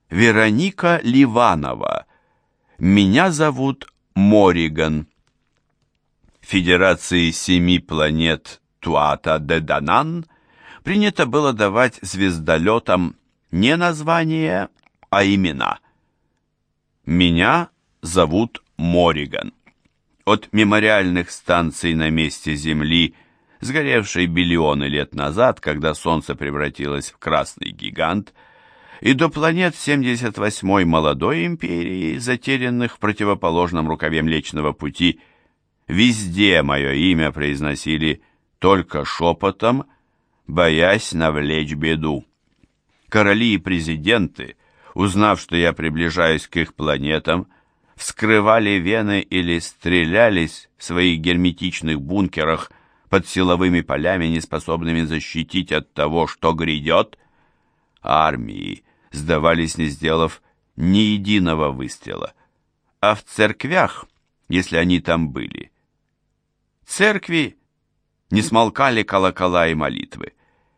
Вероника Ливанова. Меня зовут Мориган. В Федерации 7 планет Туата-де-Данан принято было давать звездолетам не названия, а имена. Меня зовут Мориган. От мемориальных станций на месте Земли, сгоревшей биллионы лет назад, когда Солнце превратилось в красный гигант, и до планет 78-й молодой империи, затерянных в противоположном рукаве Млечного Пути, везде мое имя произносили только шепотом, боясь навлечь беду. Короли и президенты, узнав, что я приближаюсь к их планетам, вскрывали вены или стрелялись в своих герметичных бункерах под силовыми полями, неспособными защитить от того, что грядет. Армии сдавались, не сделав ни единого выстрела. А в церквях, если они там были, церкви не смолкали колокола и молитвы.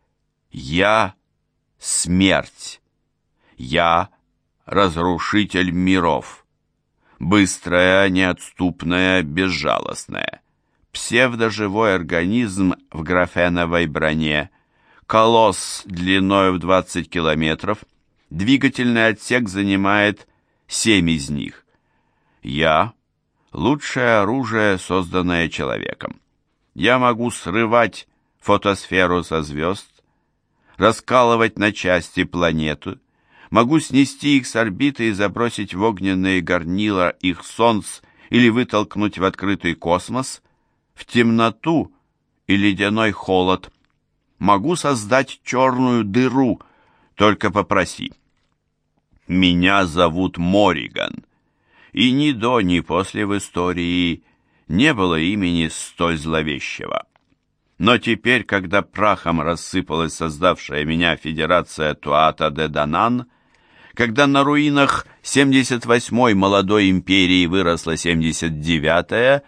Я — смерть. Я — разрушитель миров. Быстрая, неотступная, безжалостная. Псевдоживой организм в графеновой броне. Колосс длиной в 20 километров. Двигательный отсек занимает 7 из них. Я — лучшее оружие, созданное человеком. Я могу срывать фотосферу со звезд, раскалывать на части планету, могу снести их с орбиты и забросить в огненные горнила их солнц или вытолкнуть в открытый космос, в темноту и ледяной холод. Могу создать черную дыру, только попроси. Меня зовут Мориган, и ни до, ни после в истории не было имени столь зловещего. Но теперь, когда прахом рассыпалась создавшая меня Федерация Туата-де-Данан, когда на руинах 78-й молодой империи выросла 79-я,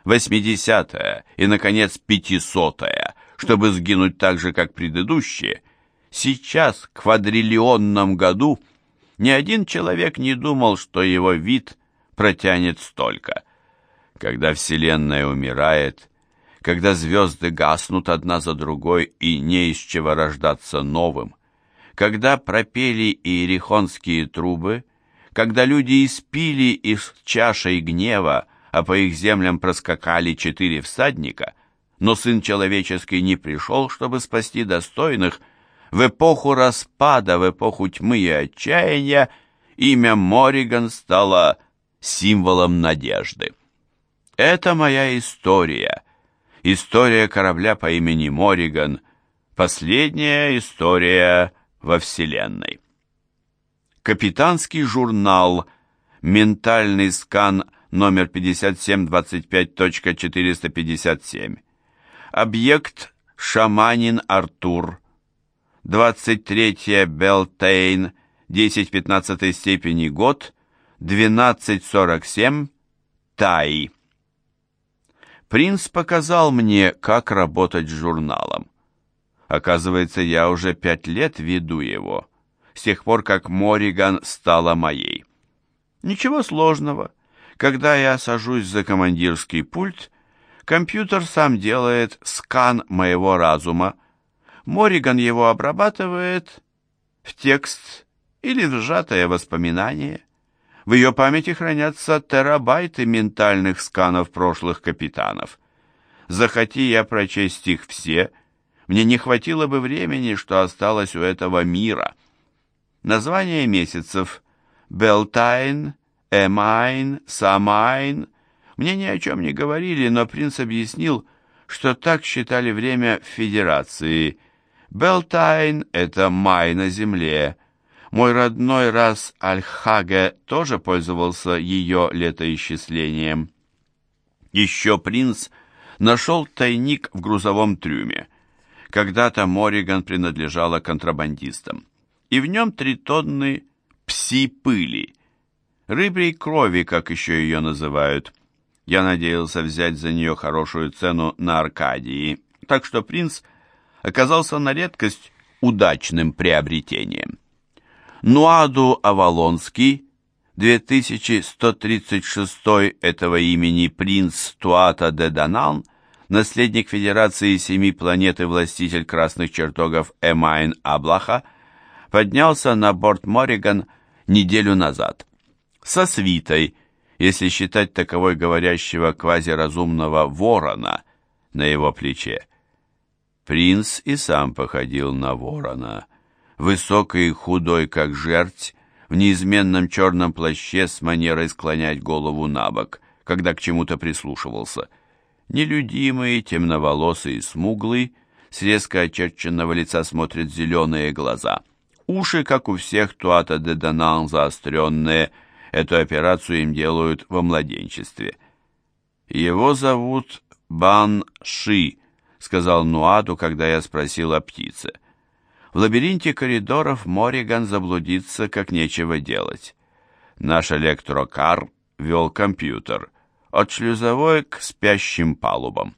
80-я и, наконец, 500-я, чтобы сгинуть так же, как предыдущие, сейчас, в квадриллионном году, ни один человек не думал, что его вид протянет столько. Когда Вселенная умирает, когда звезды гаснут одна за другой и не из чего рождаться новым, когда пропели иерихонские трубы, когда люди испили из чашей гнева, а по их землям проскакали 4 всадника, но Сын Человеческий не пришел, чтобы спасти достойных, в эпоху распада, в эпоху тьмы и отчаяния, имя Мориган стало символом надежды. Это моя история. История корабля по имени Мориган. Последняя история во Вселенной. Капитанский журнал. Ментальный скан номер 5725.457. Объект Шаманин Артур. 23 Белтейн, 10-15 степени год, 12:47, Таи. Принц показал мне, как работать с журналом. Оказывается, я уже 5 лет веду его, с тех пор, как Мориган стала моей. Ничего сложного. Когда я сажусь за командирский пульт, компьютер сам делает скан моего разума. Мориган его обрабатывает в текст или в сжатое воспоминание. В ее памяти хранятся терабайты ментальных сканов прошлых капитанов. Захоти я прочесть их все, мне не хватило бы времени, что осталось у этого мира. Названия месяцев Белтайн, Эмайн, Самайн мне ни о чем не говорили, но принц объяснил, что так считали время в Федерации. Белтайн — это май на земле. Мой родной Рас Аль-Хаге тоже пользовался ее летоисчислением. Еще принц нашел тайник в грузовом трюме. Когда-то Мориган принадлежала контрабандистам, и в нем 3 тонны пси-пыли, рыбьей крови, как еще ее называют. Я надеялся взять за нее хорошую цену на Аркадии, так что принц оказался на редкость удачным приобретением. Нуаду Авалонский, 2136 этого имени принц Туата де Данан, наследник Федерации Семи планет и властитель красных чертогов Эмайн Аблаха, поднялся на борт Морриган неделю назад. Со свитой, если считать таковой говорящего квазиразумного ворона на его плече. Принц и сам походил на ворона, высокий и худой, как жерть, в неизменном черном плаще с манерой склонять голову на бок, когда к чему-то прислушивался. Нелюдимый, темноволосый и смуглый, с резко очерченного лица смотрят зеленые глаза. Уши, как у всех Туата де Данан, заостренные. Эту операцию им делают во младенчестве. «Его зовут Бан Ши», — сказал Нуаду, когда я спросил о птице. В лабиринте коридоров Морриган заблудиться, как нечего делать. Наш электрокар вел компьютер от шлюзовой к спящим палубам.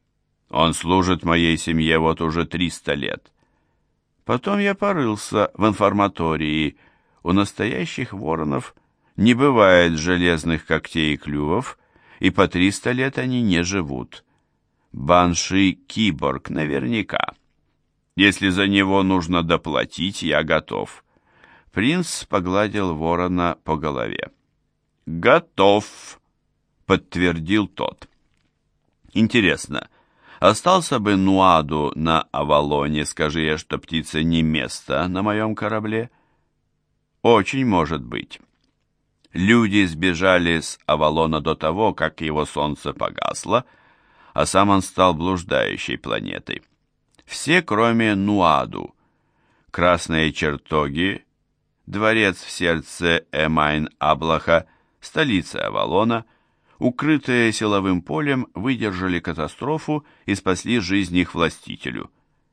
Он служит моей семье вот уже 300 лет. Потом я порылся в информатории. У настоящих воронов не бывает железных когтей и клювов, и по 300 лет они не живут. Банши — киборг, наверняка. Если за него нужно доплатить, я готов. Принц погладил ворона по голове. «Готов», — подтвердил тот. Интересно, остался бы Нуаду на Авалоне, скажи я, что птица не место на моем корабле? Очень может быть. Люди сбежали с Авалона до того, как его солнце погасло, а сам он стал блуждающей планетой. Все, кроме Нуаду. Красные чертоги, дворец в сердце Эмайн-Аблаха, столица Авалона, укрытые силовым полем, выдержали катастрофу и спасли жизнь их властителю.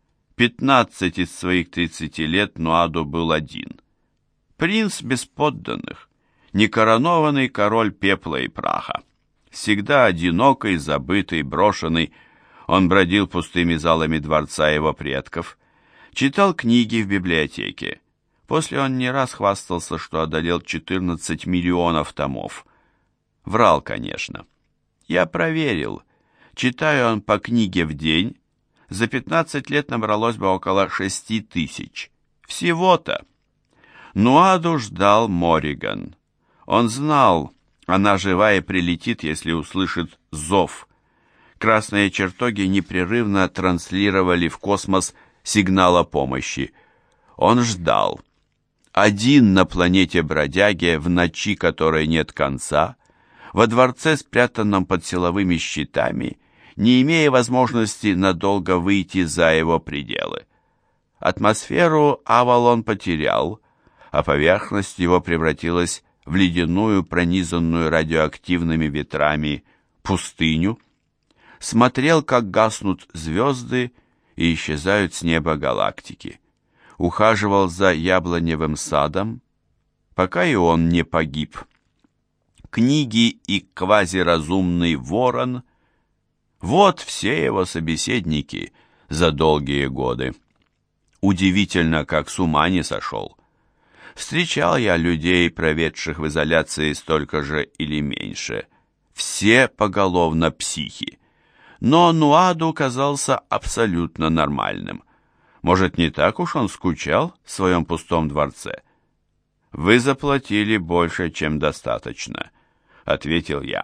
15 из своих 30 лет Нуаду был один. Принц без подданных, некоронованный король пепла и праха. Всегда одинокий, забытый, брошенный, он бродил пустыми залами дворца его предков, читал книги в библиотеке. После он не раз хвастался, что одолел 14 миллионов томов. Врал, конечно. Я проверил. Читая он по книге в день, за 15 лет набралось бы около 6 тысяч. Всего-то. Нуаду ждал Морриган. Он знал, она жива и прилетит, если услышит зов. Красные чертоги непрерывно транслировали в космос сигнал о помощи. Он ждал. Один на планете бродяге, в ночи которой нет конца, во дворце, спрятанном под силовыми щитами, не имея возможности надолго выйти за его пределы. Атмосферу Авалон потерял, а поверхность его превратилась в ледяную, пронизанную радиоактивными ветрами пустыню. Смотрел, как гаснут звезды и исчезают с неба галактики. Ухаживал за яблоневым садом, пока и он не погиб. Книги и квазиразумный ворон — вот все его собеседники за долгие годы. Удивительно, как с ума не сошел. Встречал я людей, проведших в изоляции столько же или меньше. Все поголовно психи. Но Нуаду казался абсолютно нормальным. Может, не так уж он скучал в своем пустом дворце? «Вы заплатили больше, чем достаточно», — ответил я.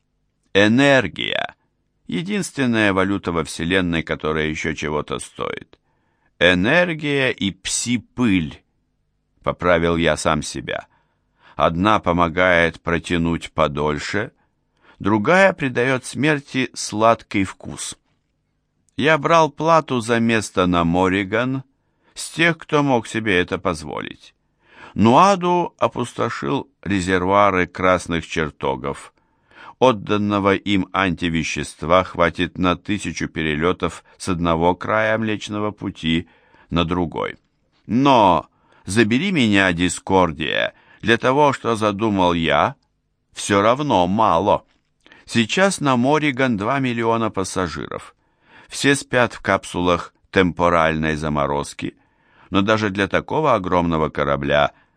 «Энергия — единственная валюта во Вселенной, которая еще чего-то стоит. Энергия и пси-пыль», — поправил я сам себя. «Одна помогает протянуть подольше, другая придает смерти сладкий вкус». Я брал плату за место на Морриган с тех, кто мог себе это позволить. Нуаду опустошил резервуары красных чертогов. Отданного им антивещества хватит на 1000 перелетов с одного края Млечного Пути на другой. Но забери меня, Дискордия, для того, что задумал я, все равно мало. Сейчас на Морриган 2 миллиона пассажиров. Все спят в капсулах темпоральной заморозки, но даже для такого огромного корабля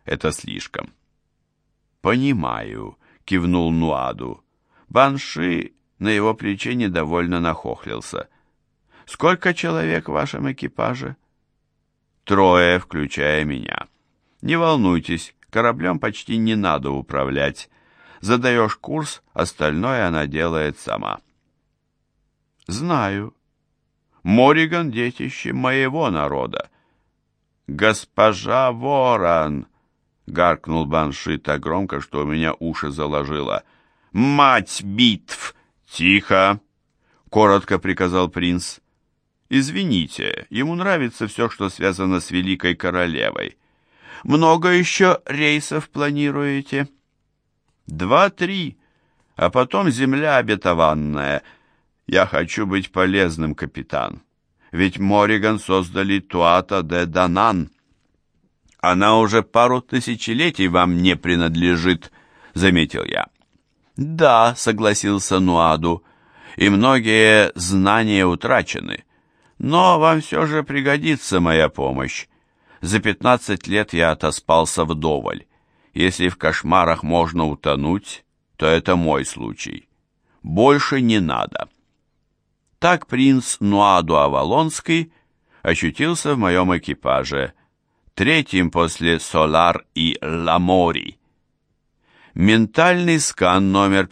это слишком. «Понимаю», — кивнул Нуаду. Банши на его плече недовольно нахохлился. «Сколько человек в вашем экипаже?» «3, включая меня. Не волнуйтесь, кораблем почти не надо управлять. Задаешь курс, остальное она делает сама». «Знаю. Мориган — детище моего народа». «Госпожа Ворон!» — гаркнул Банши так громко, что у меня уши заложило. «Мать битв!» «Тихо!» — коротко приказал принц. «Извините, ему нравится все, что связано с Великой Королевой. Много еще рейсов планируете?» 2-3, а потом земля обетованная. Я хочу быть полезным, капитан. Ведь Мориган создали Туата де Данан. Она уже пару тысячелетий вам не принадлежит, заметил я. Да, согласился Нуаду, и многие знания утрачены. Но вам все же пригодится моя помощь. За 15 лет я отоспался вдоволь. Если в кошмарах можно утонуть, то это мой случай. Больше не надо. Так принц Нуаду Авалонский очутился в моем экипаже, 3-м после Солар и Ламори. Ментальный скан номер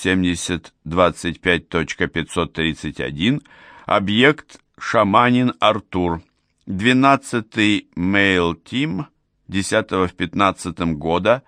570-25.531, объект Шаманин Артур, 12-й Mail Team, 10 в 15 года,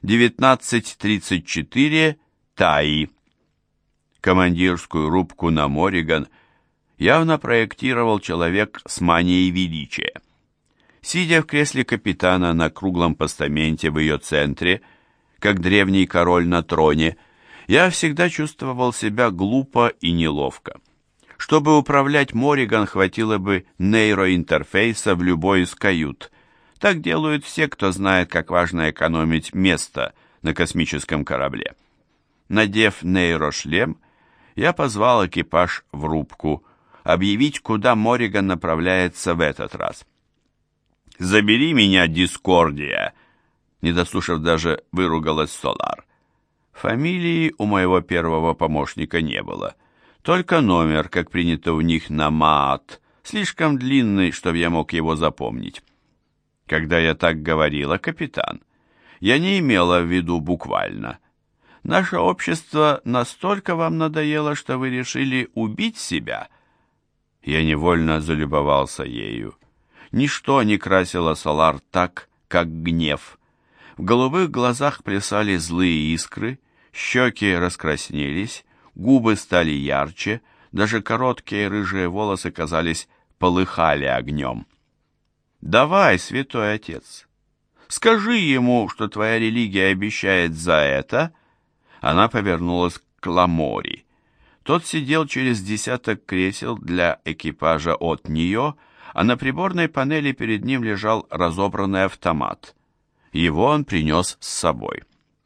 19:34, Таи. Командирскую рубку на Мориган явно проектировал человек с манией величия. Сидя в кресле капитана на круглом постаменте в ее центре, как древний король на троне, я всегда чувствовал себя глупо и неловко. Чтобы управлять Мориган, хватило бы нейроинтерфейса в любой из кают. Так делают все, кто знает, как важно экономить место на космическом корабле. Надев нейрошлем, я позвал экипаж в рубку, объявить, куда Мориган направляется в этот раз. «Забери меня, Дискордия!» Не дослушав даже, выругалась Солар. Фамилии у моего первого помощника не было. Только номер, как принято у них на Маат, слишком длинный, чтобы я мог его запомнить. Когда я так говорила, капитан, я не имела в виду буквально. Наше общество настолько вам надоело, что вы решили убить себя? Я невольно залюбовался ею. Ничто не красило Солар так, как гнев. В голубых глазах плясали злые искры, щеки раскраснелись, губы стали ярче, даже короткие рыжие волосы, казались, полыхали огнем. «Давай, святой отец, скажи ему, что твоя религия обещает за это». Она повернулась к Ламори. Тот сидел через 10 кресел для экипажа от нее, а на приборной панели перед ним лежал разобранный автомат. Его он принес с собой.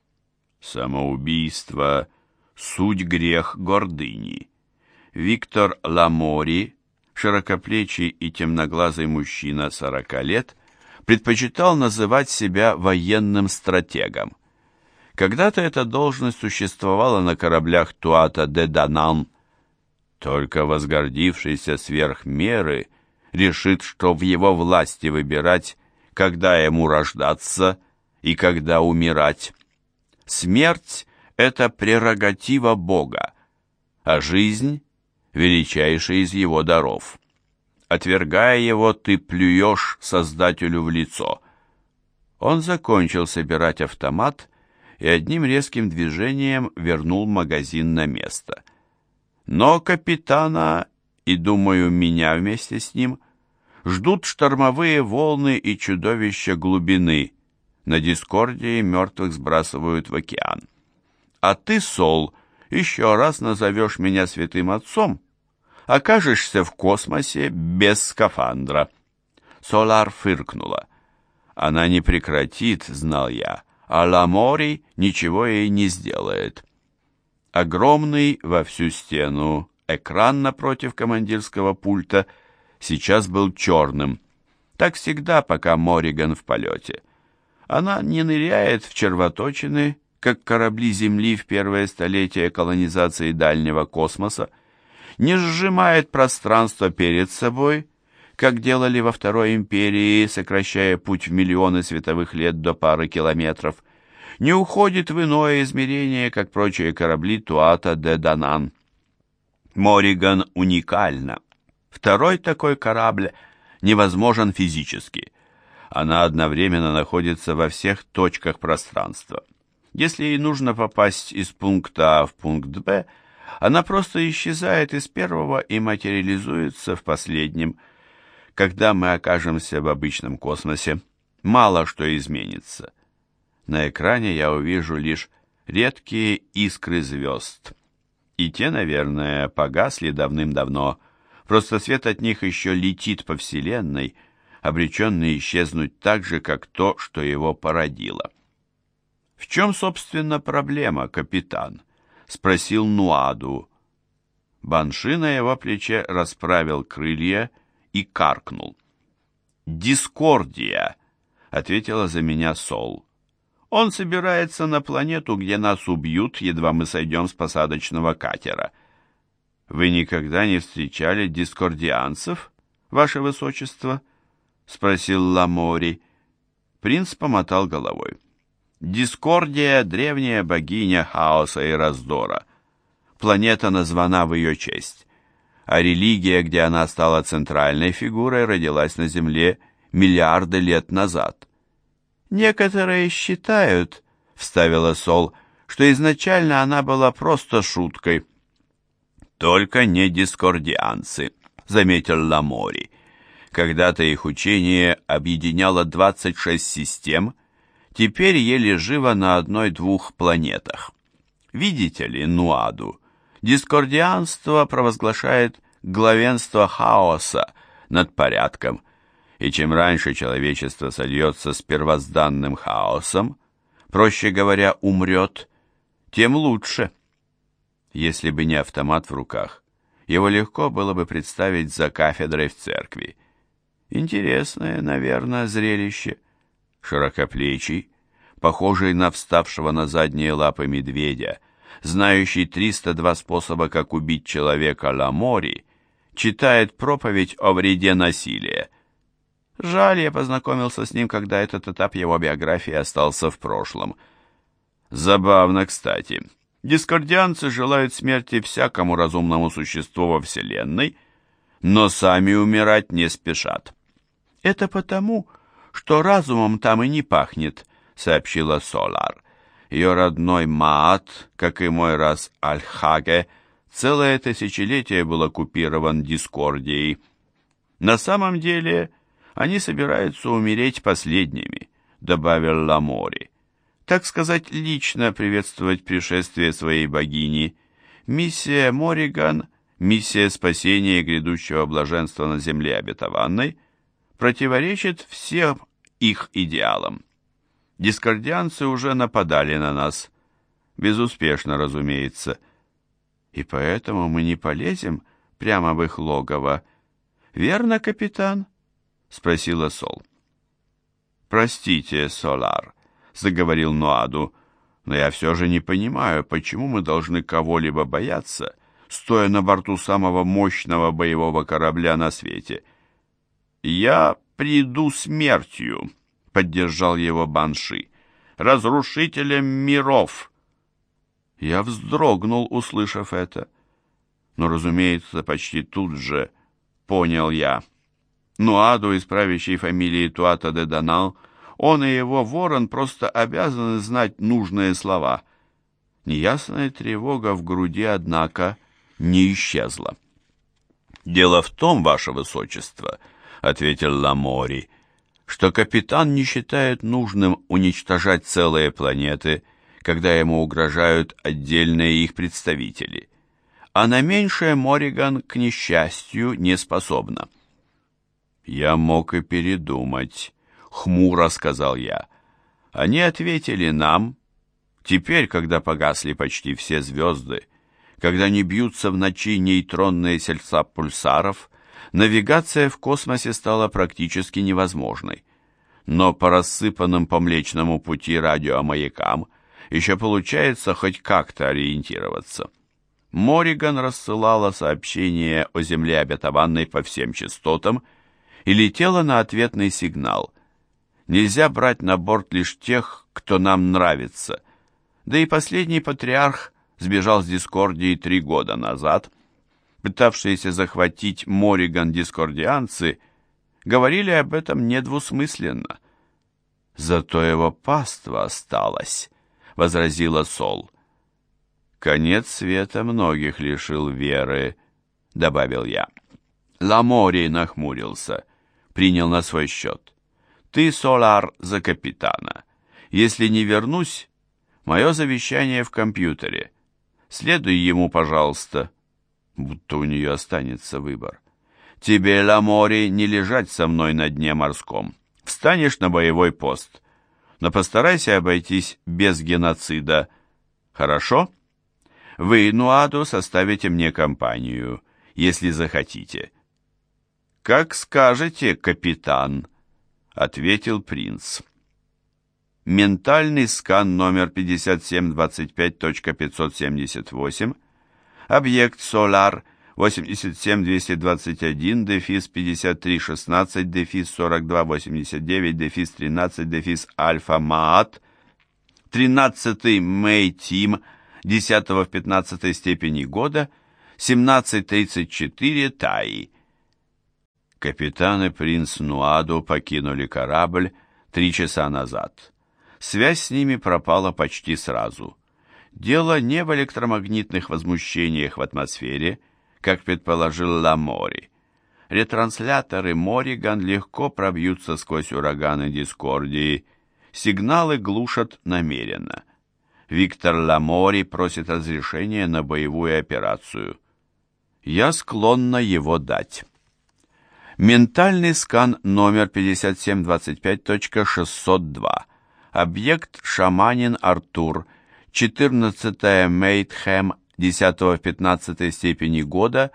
Самоубийство — суть грех гордыни. Виктор Ламори, широкоплечий и темноглазый мужчина 40 лет, предпочитал называть себя военным стратегом. Когда-то эта должность существовала на кораблях Туата де Данан. Только возгордившийся сверх меры решит, что в его власти выбирать, когда ему рождаться и когда умирать. Смерть — это прерогатива Бога, а жизнь — величайший из его даров. Отвергая его, ты плюешь Создателю в лицо. Он закончил собирать автомат и одним резким движением вернул магазин на место. Но капитана, и, думаю, меня вместе с ним, ждут штормовые волны и чудовища глубины. На Дискордии мертвых сбрасывают в океан. А ты, Сол, еще раз назовешь меня святым отцом, окажешься в космосе без скафандра. Солар фыркнула. Она не прекратит, знал я, а Ламори ничего ей не сделает. Огромный во всю стену экран напротив командирского пульта сейчас был черным. Так всегда, пока Мориган в полете. Она не ныряет в червоточины, как корабли Земли в первое столетие колонизации дальнего космоса, не сжимает пространство перед собой, как делали во Второй империи, сокращая путь в миллионы световых лет до пары километров, не уходит в иное измерение, как прочие корабли Туата-де-Данан. Мориган уникальна. Второй такой корабль невозможен физически. Она одновременно находится во всех точках пространства. Если ей нужно попасть из пункта А в пункт Б, она просто исчезает из первого и материализуется в последнем. Когда мы окажемся в обычном космосе, мало что изменится. На экране я увижу лишь редкие искры звезд. И те, наверное, погасли давным-давно, просто свет от них еще летит по Вселенной, обреченный исчезнуть так же, как то, что его породило. «В чем, собственно, проблема, капитан?» — спросил Нуаду. Банши на его плече расправил крылья и каркнул. «Дискордия», — ответила за меня Сол. «Он собирается на планету, где нас убьют, едва мы сойдем с посадочного катера». «Вы никогда не встречали дискордианцев, ваше высочество?» — спросил Ламори. Принц помотал головой. «Дискордия — древняя богиня хаоса и раздора. Планета названа в ее честь, а религия, где она стала центральной фигурой, родилась на Земле миллиарды лет назад». «Некоторые считают, — вставила Сол, — что изначально она была просто шуткой». «Только не дискордианцы», — заметил Ламори. «Когда-то их учение объединяло 26 систем, теперь еле живо на 1-2 планетах. Видите ли, Нуаду, дискордианство провозглашает главенство хаоса над порядком, и чем раньше человечество сольется с первозданным хаосом, проще говоря, умрет, тем лучше». Если бы не автомат в руках, его легко было бы представить за кафедрой в церкви. Интересное, наверное, зрелище. Широкоплечий, похожий на вставшего на задние лапы медведя, знающий 302 способа, как убить человека Ламори, читает проповедь о вреде насилия. Жаль, я познакомился с ним, когда этот этап его биографии остался в прошлом. Забавно, кстати. Дискордианцы желают смерти всякому разумному существу во Вселенной, но сами умирать не спешат. «Это потому, что разумом там и не пахнет», — сообщила Солар. Ее родной Маат, как и мой раз Аль-Хаге, целое тысячелетие был оккупирован Дискордией. «На самом деле они собираются умереть последними», — добавил Ламори. «Так сказать, лично приветствовать пришествие своей богини. Миссия Мориган, миссия спасения и грядущего блаженства на земле обетованной, противоречит всем их идеалам. Дискордианцы уже нападали на нас. Безуспешно, разумеется. И поэтому мы не полезем прямо в их логово. Верно, капитан?» — спросила Сол. «Простите, Солар», — заговорил Нуаду, «но я все же не понимаю, почему мы должны кого-либо бояться, стоя на борту самого мощного боевого корабля на свете». «Я приду смертью», — поддержал его Банши, «разрушителем миров». Я вздрогнул, услышав это. Но, разумеется, почти тут же понял я. Нуаду из правящей фамилии Туата-де-Данан, он и его ворон просто обязаны знать нужные слова. Неясная тревога в груди, однако, не исчезла. «Дело в том, ваше высочество», — ответил Ламори, «что капитан не считает нужным уничтожать целые планеты, когда ему угрожают отдельные их представители, а на меньшее Мориган, к несчастью, не способна». «Я мог и передумать», — хмуро сказал я. «Они ответили нам, теперь, когда погасли почти все звезды, когда не бьются в ночи нейтронные сердца пульсаров, навигация в космосе стала практически невозможной. но по рассыпанным по Млечному пути радиомаякам еще получается хоть как-то ориентироваться. Мориган рассылала сообщения о земле обетованной по всем частотам и летела на ответный сигнал. Нельзя брать на борт лишь тех, кто нам нравится. Да и последний патриарх сбежал с Дискордии 3 года назад. Пытавшиеся захватить Мориган дискордианцы говорили об этом недвусмысленно. «Зато его паства осталась», — возразила Сол. «Конец света многих лишил веры», — добавил я. Ламори нахмурился, принял на свой счет. «Ты, Солар, за капитана. Если не вернусь, мое завещание в компьютере. Следуй ему, пожалуйста». Будто у нее останется выбор. «Тебе, Ламори, не лежать со мной на дне морском. Встанешь на боевой пост. Но постарайся обойтись без геноцида. Хорошо? Вы, Нуаду, составите мне компанию, если захотите». «Как скажете, капитан», — ответил принц. Ментальный скан номер 5725.578, объект Солар 87216-4289-4289-13-Альфа-Маат, 13-й Мэй-Тим 10 в 15 степени года, 17:34 Таи. Капитан и принц Нуаду покинули корабль 3 часа назад. Связь с ними пропала почти сразу. Дело не в электромагнитных возмущениях в атмосфере, как предположил Ламори. Ретрансляторы Мориган легко пробьются сквозь ураганы Дискордии. Сигналы глушат намеренно. Виктор Ламори просит разрешения на боевую операцию. Я склонна его дать. Ментальный скан номер 5725.602. Объект Шаманин Артур, 14 Мейтхэм 10 в 15 степени года,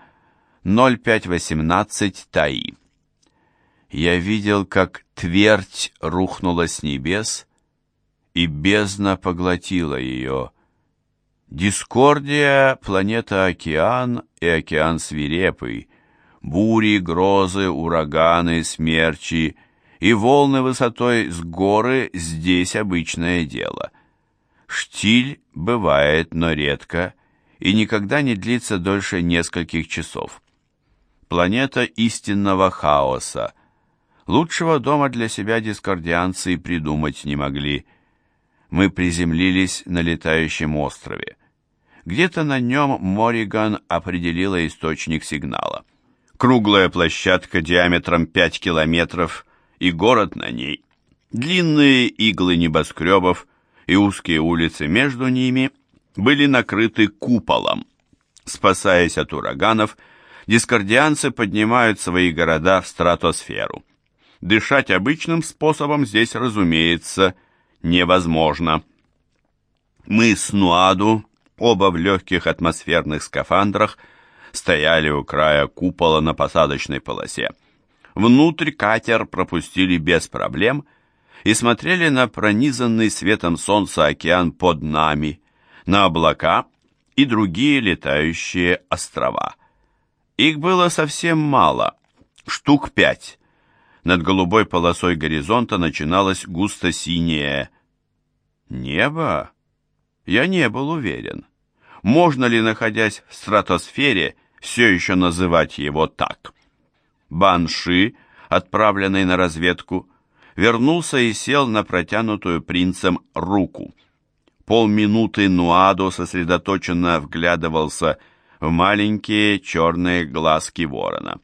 0518 Таи. Я видел, как твердь рухнула с небес, и бездна поглотила ее. Дискордия — планета-океан и океан свирепый, бури, грозы, ураганы, смерчи и волны высотой с горы здесь обычное дело. Штиль бывает, но редко, и никогда не длится дольше нескольких часов. Планета истинного хаоса. Лучшего дома для себя дискордианцы и придумать не могли. Мы приземлились на летающем острове. Где-то на нем Мориган определила источник сигнала. Круглая площадка диаметром 5 километров и город на ней. Длинные иглы небоскребов и узкие улицы между ними были накрыты куполом. Спасаясь от ураганов, дискордианцы поднимают свои города в стратосферу. Дышать обычным способом здесь, разумеется, невозможно. Мы с Нуаду, оба в легких атмосферных скафандрах, стояли у края купола на посадочной полосе. Внутрь катер пропустили без проблем и смотрели на пронизанный светом солнца океан под нами, на облака и другие летающие острова. Их было совсем мало, штук 5. Над голубой полосой горизонта начиналось густо-синее небо. Я не был уверен, можно ли, находясь в стратосфере, все еще называть его так. Банши, отправленный на разведку, вернулся и сел на протянутую принцем руку. Полминуты Нуадо сосредоточенно вглядывался в маленькие черные глазки ворона.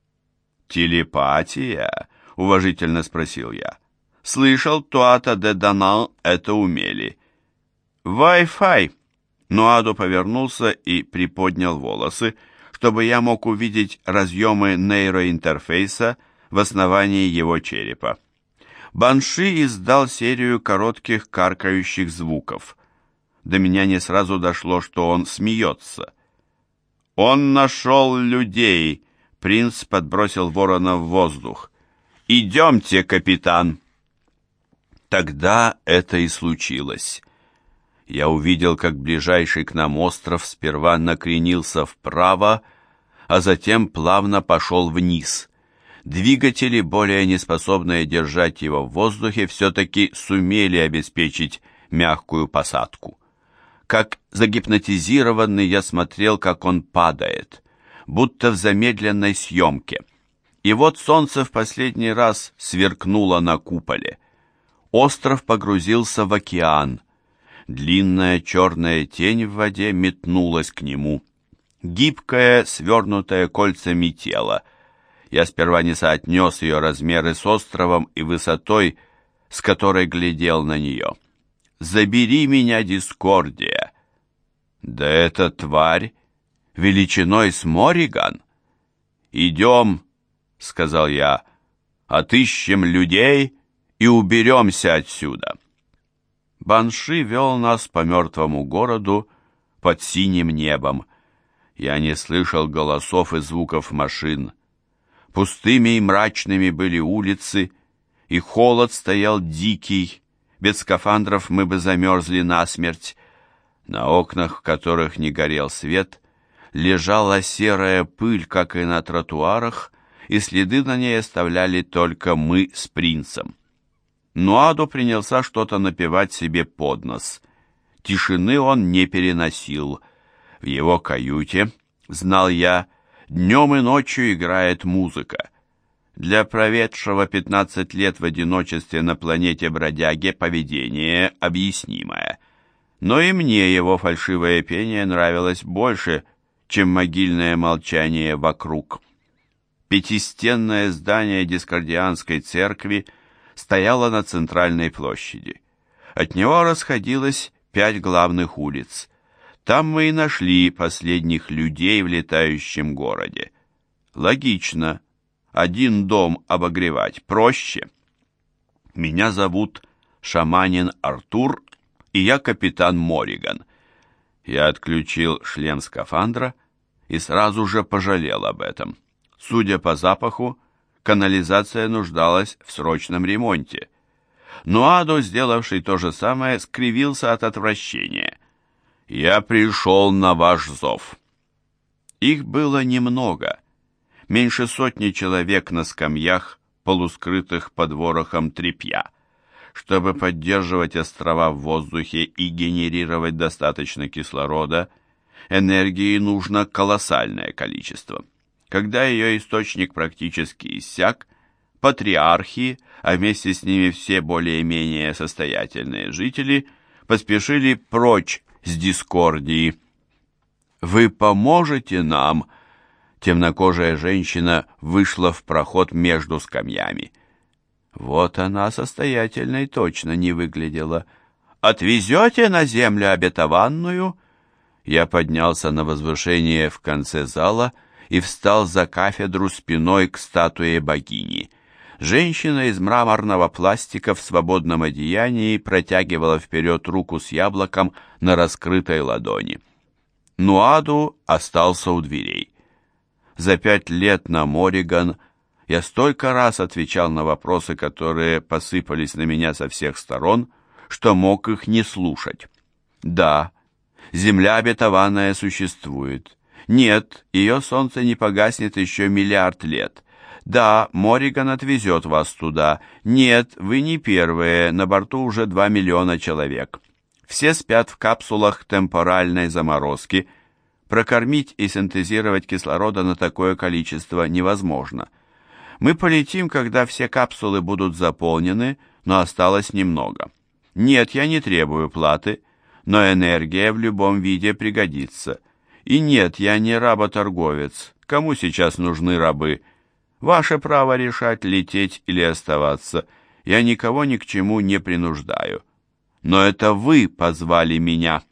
«Телепатия?» — уважительно спросил я. «Слышал, Туата де Данан это умели». «Вай-фай!» Нуадо повернулся и приподнял волосы, чтобы я мог увидеть разъемы нейроинтерфейса в основании его черепа. Банши издал серию коротких каркающих звуков. До меня не сразу дошло, что он смеется. «Он нашел людей!» — принц подбросил ворона в воздух. «Идемте, капитан!» Тогда это и случилось. Я увидел, как ближайший к нам остров сперва накренился вправо, а затем плавно пошел вниз. Двигатели, более неспособные держать его в воздухе, все-таки сумели обеспечить мягкую посадку. Как загипнотизированный я смотрел, как он падает, будто в замедленной съемке. И вот солнце в последний раз сверкнуло на куполе. Остров погрузился в океан. Длинная черная тень в воде метнулась к нему. Гибкое, свернутое кольцами тело. Я сперва не соотнес ее размеры с островом и высотой, с которой глядел на нее. «Забери меня, Дискордия!» «Да эта тварь величиной с Морриган!» «Идем!» — сказал я, — «отыщем людей и уберемся отсюда». Банши вел нас по мертвому городу под синим небом. Я не слышал голосов и звуков машин. Пустыми и мрачными были улицы, и холод стоял дикий. Без скафандров мы бы замерзли насмерть. На окнах, в которых не горел свет, лежала серая пыль, как и на тротуарах, и следы на ней оставляли только мы с принцем. Нуадо принялся что-то напевать себе под нос. Тишины он не переносил. В его каюте, знал я, днем и ночью играет музыка. Для проведшего 15 лет в одиночестве на планете бродяги поведение объяснимое. Но и мне его фальшивое пение нравилось больше, чем могильное молчание вокруг. Пятистенное здание Дискордианской церкви стояло на центральной площади. От него расходилось 5 главных улиц. Там мы и нашли последних людей в летающем городе. Логично. Один дом обогревать проще. Меня зовут Шаманин Артур, и я капитан Морриган. Я отключил шлем скафандра и сразу же пожалел об этом. Судя по запаху, канализация нуждалась в срочном ремонте. Нуадо, сделавший то же самое, скривился от отвращения. «Я пришел на ваш зов». Их было немного, меньше сотни человек на скамьях, полускрытых под ворохом тряпья. Чтобы поддерживать острова в воздухе и генерировать достаточно кислорода, энергии нужно колоссальное количество. Когда ее источник практически иссяк, патриархи, а вместе с ними все более-менее состоятельные жители, поспешили прочь с Дискордии. «Вы поможете нам?» Темнокожая женщина вышла в проход между скамьями. Вот она состоятельной точно не выглядела. «Отвезете на землю обетованную?» Я поднялся на возвышение в конце зала и встал за кафедру спиной к статуе богини. Женщина из мраморного пластика в свободном одеянии протягивала вперед руку с яблоком на раскрытой ладони. Нуаду остался у дверей. За 5 лет на Морриган я столько раз отвечал на вопросы, которые посыпались на меня со всех сторон, что мог их не слушать. Да, земля обетованная существует. Нет, ее солнце не погаснет еще миллиард лет. Да, Морриган отвезет вас туда. Нет, вы не первые, на борту уже 2 миллиона человек. Все спят в капсулах темпоральной заморозки. Прокормить и синтезировать кислорода на такое количество невозможно. Мы полетим, когда все капсулы будут заполнены, но осталось немного. Нет, я не требую платы, но энергия в любом виде пригодится. И нет, я не работорговец. Кому сейчас нужны рабы? Ваше право решать, лететь или оставаться. Я никого ни к чему не принуждаю. Но это вы позвали меня.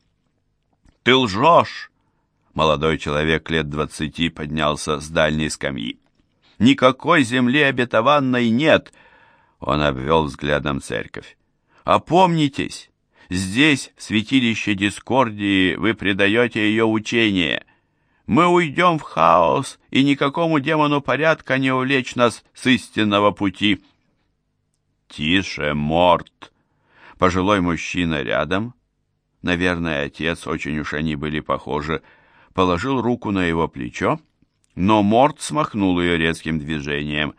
Ты лжешь! Молодой человек лет 20 поднялся с дальней скамьи. Никакой земли обетованной нет! Он обвел взглядом церковь. Опомнитесь! Здесь, в святилище Дискордии, вы предаете ее учение. Мы уйдем в хаос, и никакому демону порядка не увлечь нас с истинного пути. Тише, Морт, Пожилой мужчина рядом, наверное, отец, очень уж они были похожи, положил руку на его плечо, но Морт смахнул ее резким движением.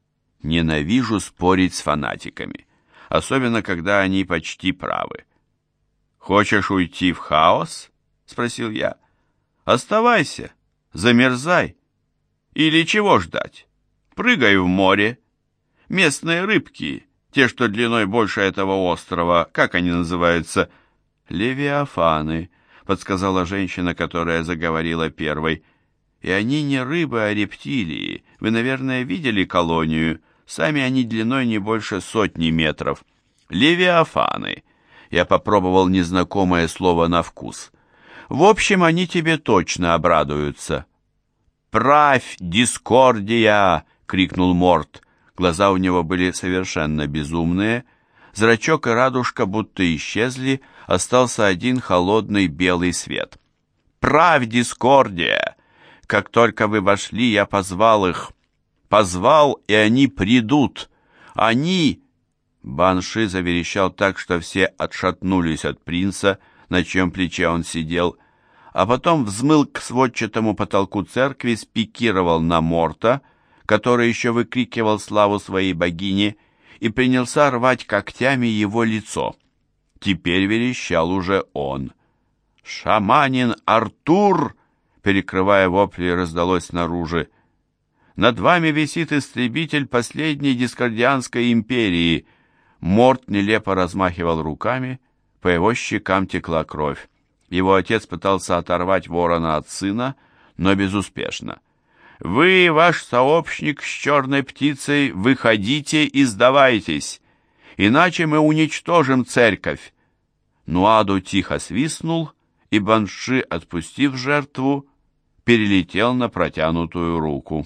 Ненавижу спорить с фанатиками, особенно когда они почти правы. «Хочешь уйти в хаос?» — спросил я. «Оставайся, замерзай. Или чего ждать? Прыгай в море. Местные рыбки, те, что длиной больше этого острова, как они называются?» «Левиафаны», — подсказала женщина, которая заговорила первой. «И они не рыбы, а рептилии. Вы, наверное, видели колонию. Сами они длиной не больше 100 метров. Левиафаны». Я попробовал незнакомое слово на вкус. «В общем, они тебе точно обрадуются». «Правь, дискордия!» — крикнул Морт. Глаза у него были совершенно безумные. Зрачок и радужка будто исчезли, остался один холодный белый свет. «Правь, дискордия! Как только вы вошли, я позвал их. Позвал, и они придут. Они...» Банши заверещал так, что все отшатнулись от принца, на чьем плече он сидел, а потом взмыл к сводчатому потолку церкви, спикировал на Морта, который еще выкрикивал славу своей богини, и принялся рвать когтями его лицо. Теперь верещал уже он. «Шаманин Артур!» перекрывая вопли, раздалось снаружи. «Над вами висит истребитель последней дискордианской империи!» Морт нелепо размахивал руками, по его щекам текла кровь. Его отец пытался оторвать ворона от сына, но безуспешно. «Вы и ваш сообщник с черной птицей, выходите и сдавайтесь, иначе мы уничтожим церковь!» Нуаду тихо свистнул, и Банши, отпустив жертву, перелетел на протянутую руку.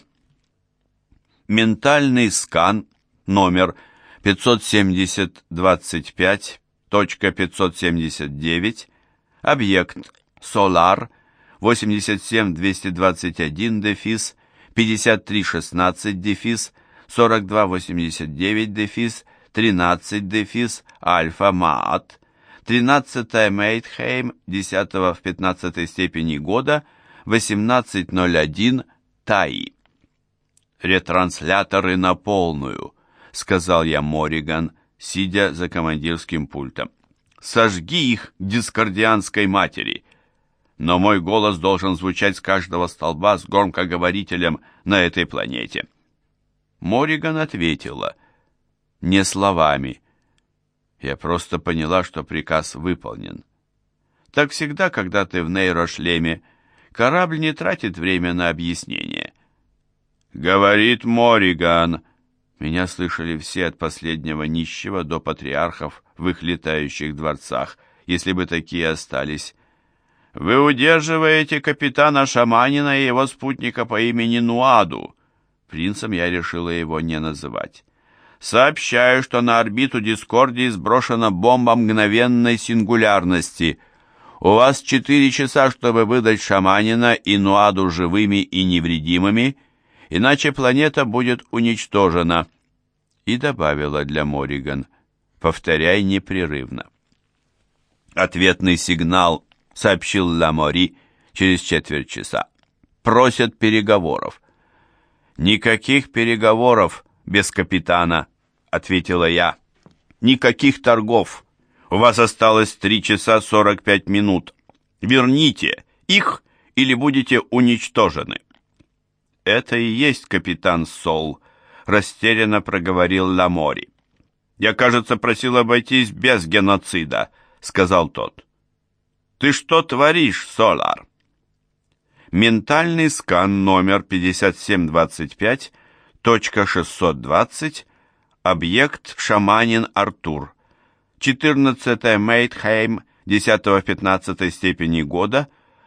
Ментальный скан номер 570-25.579, объект Солар 87221 5316 4289 13 Альфа Маат, 13 Мейтхейм 10 в 15 степени года 18:01 Таи. «Ретрансляторы на полную», — сказал я Мориган, сидя за командирским пультом. «Сожги их, дискордианской матери!» Но мой голос должен звучать с каждого столба с громкоговорителем на этой планете. Мориган ответила, не словами. Я просто поняла, что приказ выполнен. Так всегда, когда ты в нейрошлеме, корабль не тратит время на объяснение. «Говорит Мориган!» Меня слышали все от последнего нищего до патриархов в их летающих дворцах, если бы такие остались. «Вы удерживаете капитана Шаманина и его спутника по имени Нуаду». Принцем я решила его не называть. «Сообщаю, что на орбиту Дискордии сброшена бомба мгновенной сингулярности. У вас 4 часа, чтобы выдать Шаманина и Нуаду живыми и невредимыми, иначе планета будет уничтожена». И добавила для Мориган: «Повторяй непрерывно». Ответный сигнал сообщил Ламори через четверть часа. «Просят переговоров». «Никаких переговоров без капитана», — ответила я. «Никаких торгов. У вас осталось 3 часа 45 минут. Верните их или будете уничтожены». «Это и есть капитан Сол», — растерянно проговорил Ламори. «Я, кажется, просил обойтись без геноцида», — сказал тот. «Ты что творишь, Солар?» Ментальный скан номер 5725.620, объект Шаманин Артур, 14 Мейтхейм 10 в 15 степени года,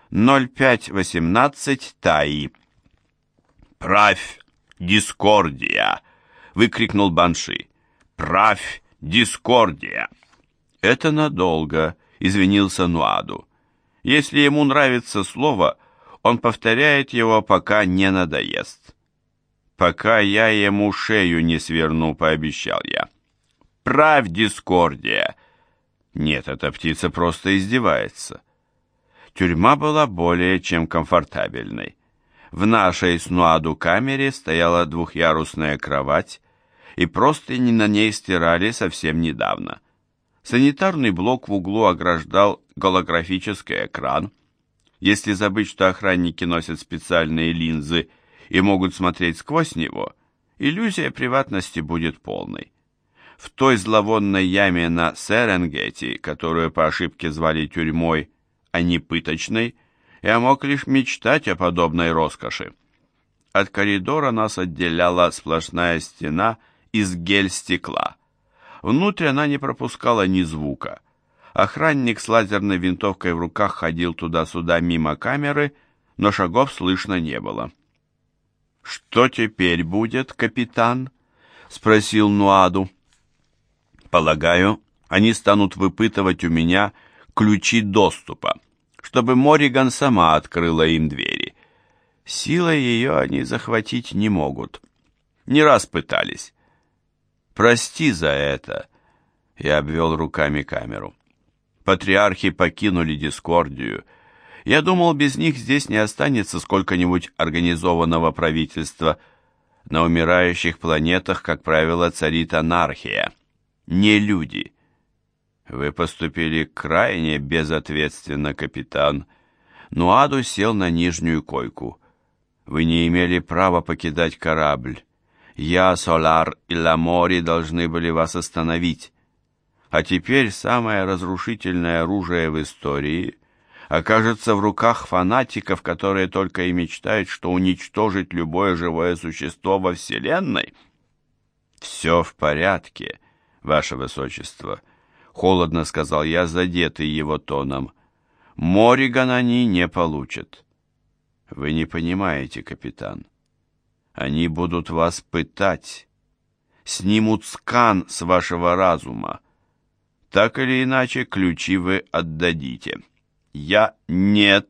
0518 Таи. «Правь, дискордия!» — выкрикнул Банши. «Правь, дискордия!» «Это надолго», — извинился Нуаду. «Если ему нравится слово, он повторяет его, пока не надоест». «Пока я ему шею не сверну», — пообещал я. «Правь, дискордия!» Нет, эта птица просто издевается. Тюрьма была более чем комфортабельной. В нашей с Нуаду камере стояла двухъярусная кровать, и простыни на ней стирали совсем недавно. Санитарный блок в углу ограждал голографический экран. Если забыть, что охранники носят специальные линзы и могут смотреть сквозь него, иллюзия приватности будет полной. В той зловонной яме на Серенгети, которую по ошибке звали тюрьмой, а не пыточной, я мог лишь мечтать о подобной роскоши. От коридора нас отделяла сплошная стена из гель-стекла. Внутрь она не пропускала ни звука. Охранник с лазерной винтовкой в руках ходил туда-сюда мимо камеры, но шагов слышно не было. «Что теперь будет, капитан?» — спросил Нуаду. «Полагаю, они станут выпытывать у меня ключи доступа, чтобы Морриган сама открыла им двери. Силой ее они захватить не могут. Не раз пытались. Прости за это», — я обвел руками камеру. «Патриархи покинули Дискордию. Я думал, без них здесь не останется сколько-нибудь организованного правительства. На умирающих планетах, как правило, царит анархия. Не люди». «Вы поступили крайне безответственно, капитан». Нуаду сел на нижнюю койку. «Вы не имели права покидать корабль. Я, Солар и Ламори должны были вас остановить. А теперь самое разрушительное оружие в истории окажется в руках фанатиков, которые только и мечтают, что уничтожить любое живое существо во Вселенной». «Все в порядке, ваше высочество», — холодно сказал я, задетый его тоном. «Морриган они не получат». «Вы не понимаете, капитан. Они будут вас пытать, снимут скан с вашего разума. Так или иначе, ключи вы отдадите». «Я нет,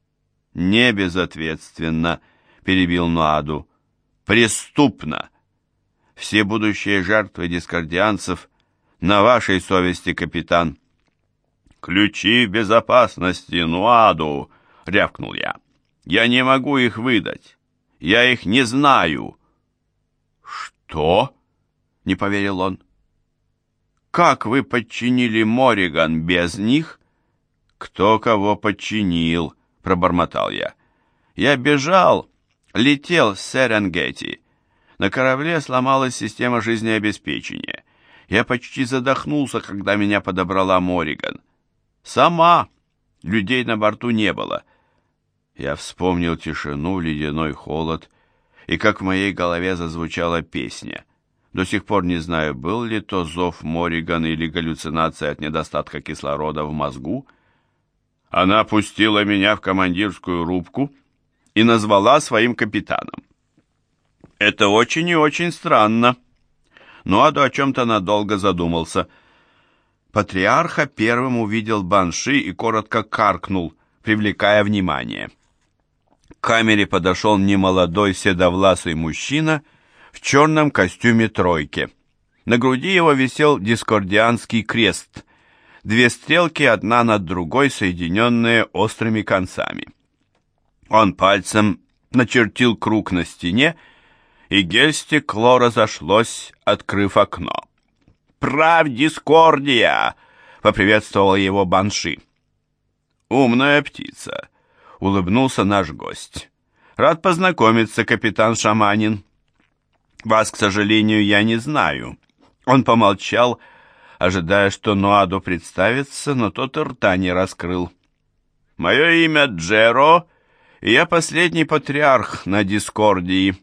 не безответственно», — перебил Нуаду. «Преступно. Все будущие жертвы дискордианцев на вашей совести, капитан». «Ключи в безопасности, Нуаду», — рявкнул я. «Я не могу их выдать. Я их не знаю». «Что?» — не поверил он. «Как вы подчинили Морриган без них?» «Кто кого подчинил?» — пробормотал я. «Я бежал, летел с Серенгети. На корабле сломалась система жизнеобеспечения. Я почти задохнулся, когда меня подобрала Морриган. Сама. Людей на борту не было». Я вспомнил тишину, ледяной холод, и как в моей голове зазвучала песня. До сих пор не знаю, был ли то зов Морриган или галлюцинация от недостатка кислорода в мозгу. Она пустила меня в командирскую рубку и назвала своим капитаном. Это очень и очень странно. Нуаду о чем-то надолго задумался. Патриарха первым увидел Банши и коротко каркнул, привлекая внимание. К камере подошел немолодой седовласый мужчина в черном костюме тройки. На груди его висел дискордианский крест, 2 стрелки одна над другой, соединенные острыми концами. Он пальцем начертил круг на стене, и гель-стекло разошлось, открыв окно. «Правь, Дискордия!» — поприветствовал его Банши. «Умная птица!» — улыбнулся наш гость. «Рад познакомиться, капитан Шаманин. Вас, к сожалению, я не знаю». Он помолчал, ожидая, что Нуаду представится, но тот и рта не раскрыл. «Мое имя Джеро, и я последний патриарх на Дискордии».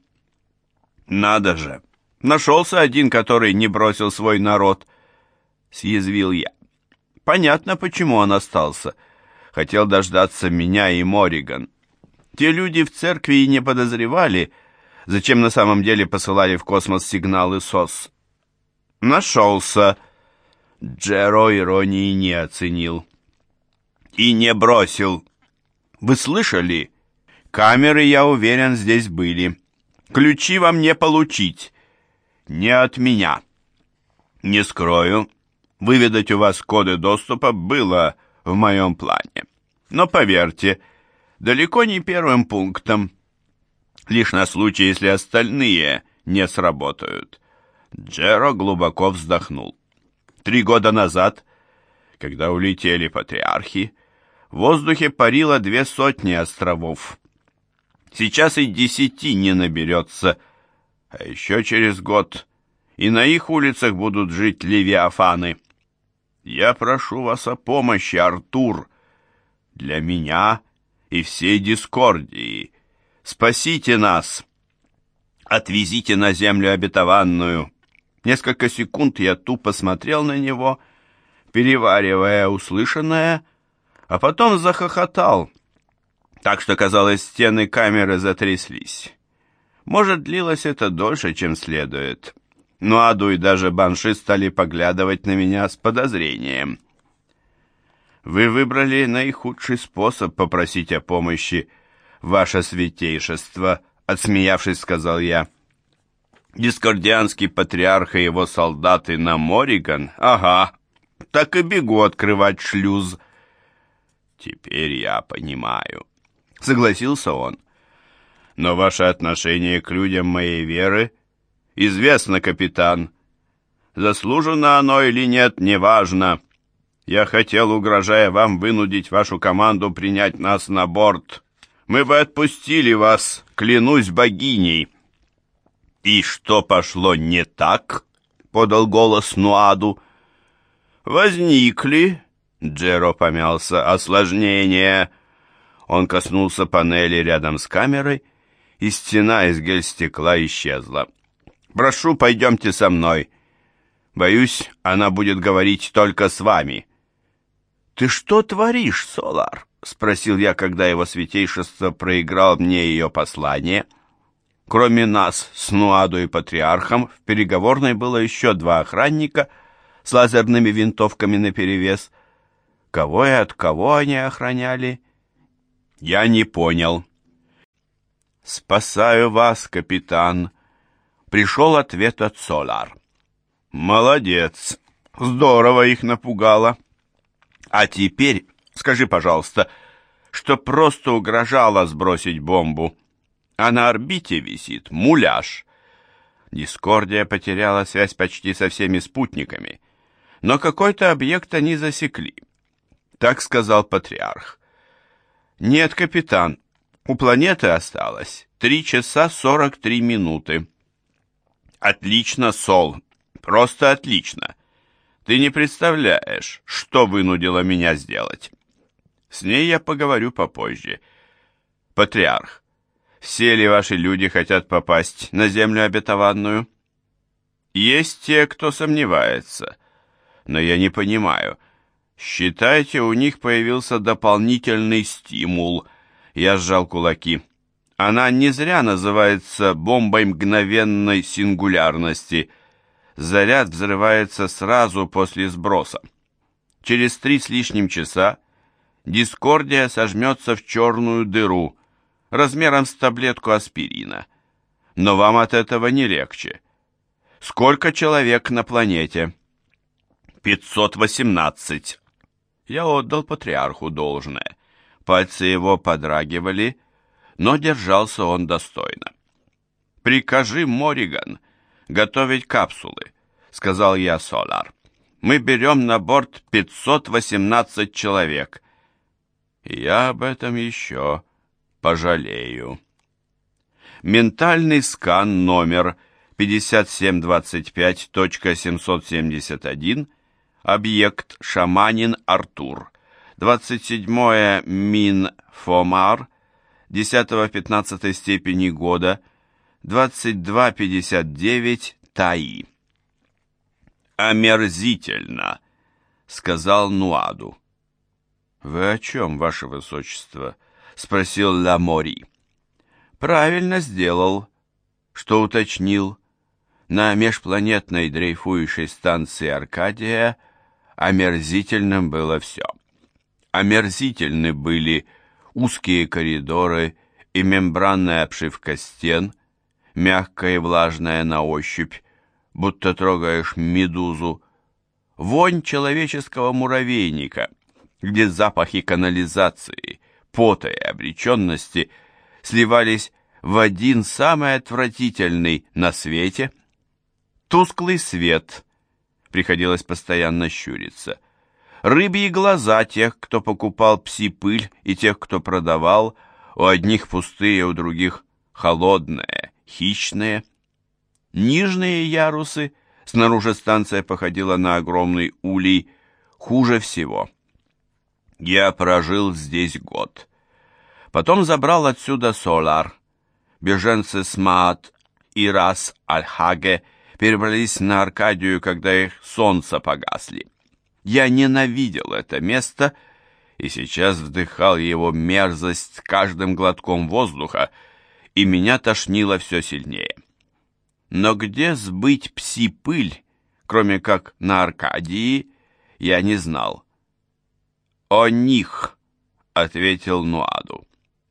«Надо же! Нашелся один, который не бросил свой народ!» — съязвил я. «Понятно, почему он остался. Хотел дождаться меня и Морриган. Те люди в церкви и не подозревали, зачем на самом деле посылали в космос сигналы СОС. Нашелся!» Джеро иронии не оценил. «И не бросил. Вы слышали? Камеры, я уверен, здесь были. Ключи вам не получить. Не от меня. Не скрою, Выведать у вас коды доступа было в моем плане. Но поверьте, далеко не первым пунктом. Лишь на случай, если остальные не сработают. Джеро глубоко вздохнул. 3 года назад, когда улетели патриархи, в воздухе парило 200 островов. Сейчас и 10 не наберется, а еще через год и на их улицах будут жить левиафаны. Я прошу вас о помощи, Артур, для меня и всей Дискордии. Спасите нас, отвезите на землю обетованную. Несколько секунд я тупо смотрел на него, переваривая услышанное, а потом захохотал, так что, казалось, стены камеры затряслись. Может, длилось это дольше, чем следует, но Аду и даже Банши стали поглядывать на меня с подозрением. «Вы выбрали наихудший способ попросить о помощи, ваше святейшество», — отсмеявшись, сказал я. «Дискордианский патриарх и его солдаты на Мориган? Ага, так и бегу открывать шлюз». «Теперь я понимаю», — согласился он. «Но ваше отношение к людям моей веры известно, капитан. Заслужено оно или нет, неважно. Я хотел, угрожая вам, вынудить вашу команду принять нас на борт. Мы бы отпустили вас, клянусь богиней». «И что пошло не так?» — подал голос Нуаду. «Возникли», — Джеро помялся, — «осложнения». Он коснулся панели рядом с камерой, и стена из гель-стекла исчезла. «Прошу, пойдемте со мной. Боюсь, она будет говорить только с вами». «Ты что творишь, Солар?» — спросил я, когда его святейшество проиграл мне ее послание. Кроме нас с Нуаду и Патриархом, в переговорной было еще 2 охранника с лазерными винтовками наперевес. Кого и от кого они охраняли, я не понял. «Спасаю вас, капитан», — пришел ответ от Солар. «Молодец, здорово их напугало. А теперь скажи, пожалуйста, что просто угрожала сбросить бомбу, а на орбите висит муляж». Дискордия потеряла связь почти со всеми спутниками, но какой-то объект они засекли. Так сказал Патриарх. «Нет, капитан, у планеты осталось 3 часа 43 минуты». «Отлично, Сол, просто отлично. Ты не представляешь, что вынудило меня сделать. С ней я поговорю попозже. Патриарх, все ли ваши люди хотят попасть на землю обетованную?» «Есть те, кто сомневается, но я не понимаю. Считайте, у них появился дополнительный стимул». Я сжал кулаки. «Она не зря называется бомбой мгновенной сингулярности. Заряд взрывается сразу после сброса. Через 3 с лишним часа Дискордия сожмется в черную дыру размером с таблетку аспирина. Но вам от этого не легче. Сколько человек на планете?» 518. Я отдал Патриарху должное. Пальцы его подрагивали, но держался он достойно. «Прикажи Мориган готовить капсулы», — сказал я Солар. «Мы берем на борт 518 человек. И я об этом еще пожалею». Ментальный скан номер 5725.771, объект Шаманин Артур, 27 Мин Фомар, 10-15 степени года, 22:59 Таи. «Омерзительно», — сказал Нуаду. «Вы о чем, ваше высочество?» — спросил Ламори. «Правильно сделал, что уточнил. На межпланетной дрейфующей станции Аркадия омерзительным было все. Омерзительны были узкие коридоры и мембранная обшивка стен, мягкая и влажная на ощупь, будто трогаешь медузу, вонь человеческого муравейника, где запахи канализации, пота и обреченности сливались в один самый отвратительный на свете. Тусклый свет, приходилось постоянно щуриться, рыбьи глаза тех, кто покупал пси-пыль, и тех, кто продавал, у одних пустые, у других холодные, хищные. Нижние ярусы, снаружи станция походила на огромный улей, хуже всего. Я прожил здесь год. Потом забрал отсюда Солар. Беженцы Смаат и Рас Аль-Хаге перебрались на Аркадию, когда их солнца погасли. Я ненавидел это место и сейчас вдыхал его мерзость с каждым глотком воздуха, и меня тошнило все сильнее. Но где сбыть пси-пыль, кроме как на Аркадии, я не знал. «О них!» — ответил Нуаду.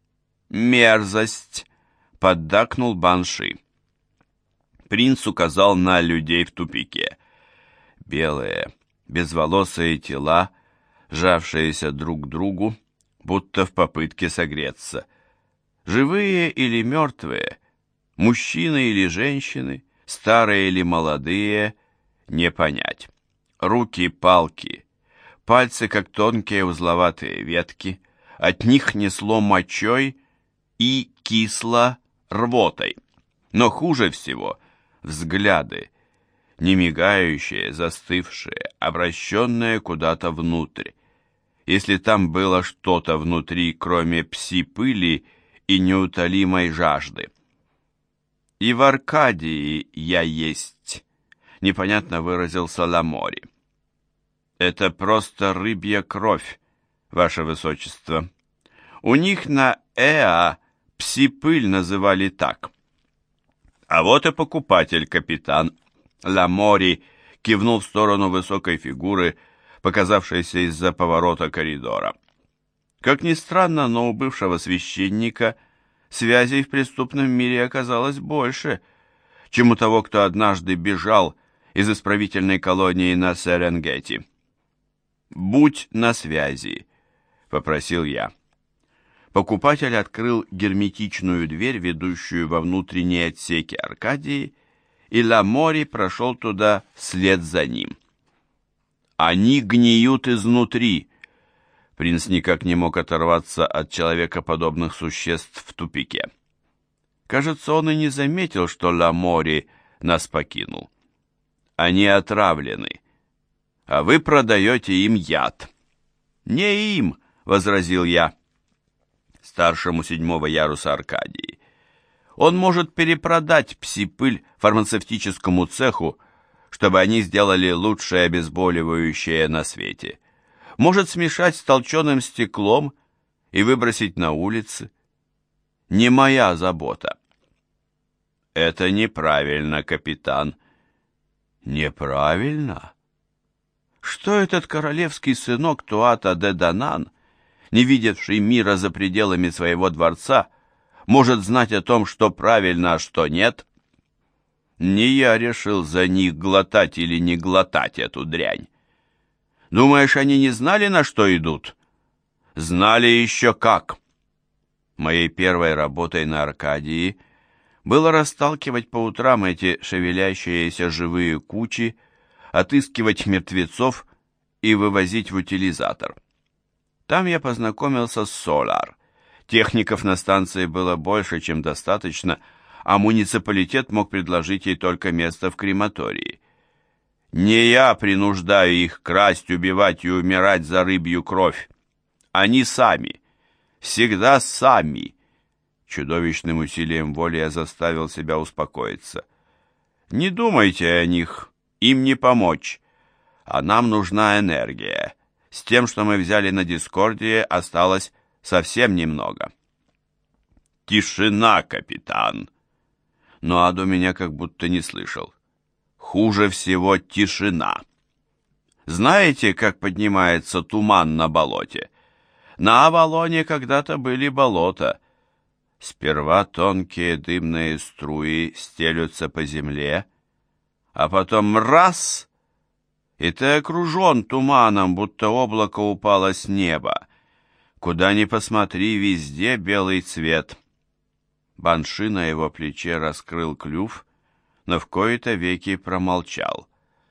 «Мерзость!» — поддакнул Банши. Принц указал на людей в тупике. Белые, безволосые тела, сжавшиеся друг к другу, будто в попытке согреться. Живые или мертвые, мужчины или женщины, старые или молодые, не понять. Руки-палки, пальцы, как тонкие узловатые ветки, от них несло мочой и кисло рвотой. Но хуже всего взгляды, не мигающие, застывшие, обращенные куда-то внутрь. Если там было что-то внутри, кроме пси-пыли и неутолимой жажды. «И в Аркадии я есть», — непонятно выразился Ламори. «Это просто рыбья кровь, ваше высочество. У них на Эа пси-пыль называли так». «А вот и покупатель, капитан». Ламори кивнул в сторону высокой фигуры, показавшейся из-за поворота коридора. Как ни странно, но у бывшего священника связей в преступном мире оказалось больше, чем у того, кто однажды бежал из исправительной колонии на Серенгети. «Будь на связи», — попросил я. Покупатель открыл герметичную дверь, ведущую во внутренние отсеки Аркадии, и Ламори прошел туда вслед за ним. «Они гниют изнутри», — принц никак не мог оторваться от человекоподобных существ в тупике. Кажется, он и не заметил, что Ламори нас покинул. «Они отравлены, а вы продаете им яд». «Не им», — возразил я, старшему 7-го яруса Аркадии. «Он может перепродать пси-пыль фармацевтическому цеху, чтобы они сделали лучшее обезболивающее на свете. Может смешать с толченым стеклом и выбросить на улицы. Не моя забота». «Это неправильно, капитан». «Неправильно? Что этот королевский сынок Туата де Данан, не видевший мира за пределами своего дворца, может знать о том, что правильно, а что нет?» Не я решил за них глотать или не глотать эту дрянь. Думаешь, они не знали, на что идут? Знали еще как. Моей первой работой на Аркадии было расталкивать по утрам эти шевелящиеся живые кучи, отыскивать мертвецов и вывозить в утилизатор. Там я познакомился с Солар. Техников на станции было больше, чем достаточно, а муниципалитет мог предложить ей только место в крематории. Не я принуждаю их красть, убивать и умирать за рыбью кровь. Они сами. Всегда сами. Чудовищным усилием воли я заставил себя успокоиться. Не думайте о них, им не помочь. А нам нужна энергия. С тем, что мы взяли на Дискордии, осталось совсем немного. Тишина, капитан. Но Аду меня как будто не слышал. Хуже всего тишина. Знаете, как поднимается туман на болоте? На Авалоне когда-то были болота. Сперва тонкие дымные струи стелются по земле, а потом раз — и ты окружен туманом, будто облако упало с неба. Куда ни посмотри, везде белый цвет. Банши на его плече раскрыл клюв, но в кои-то веки промолчал.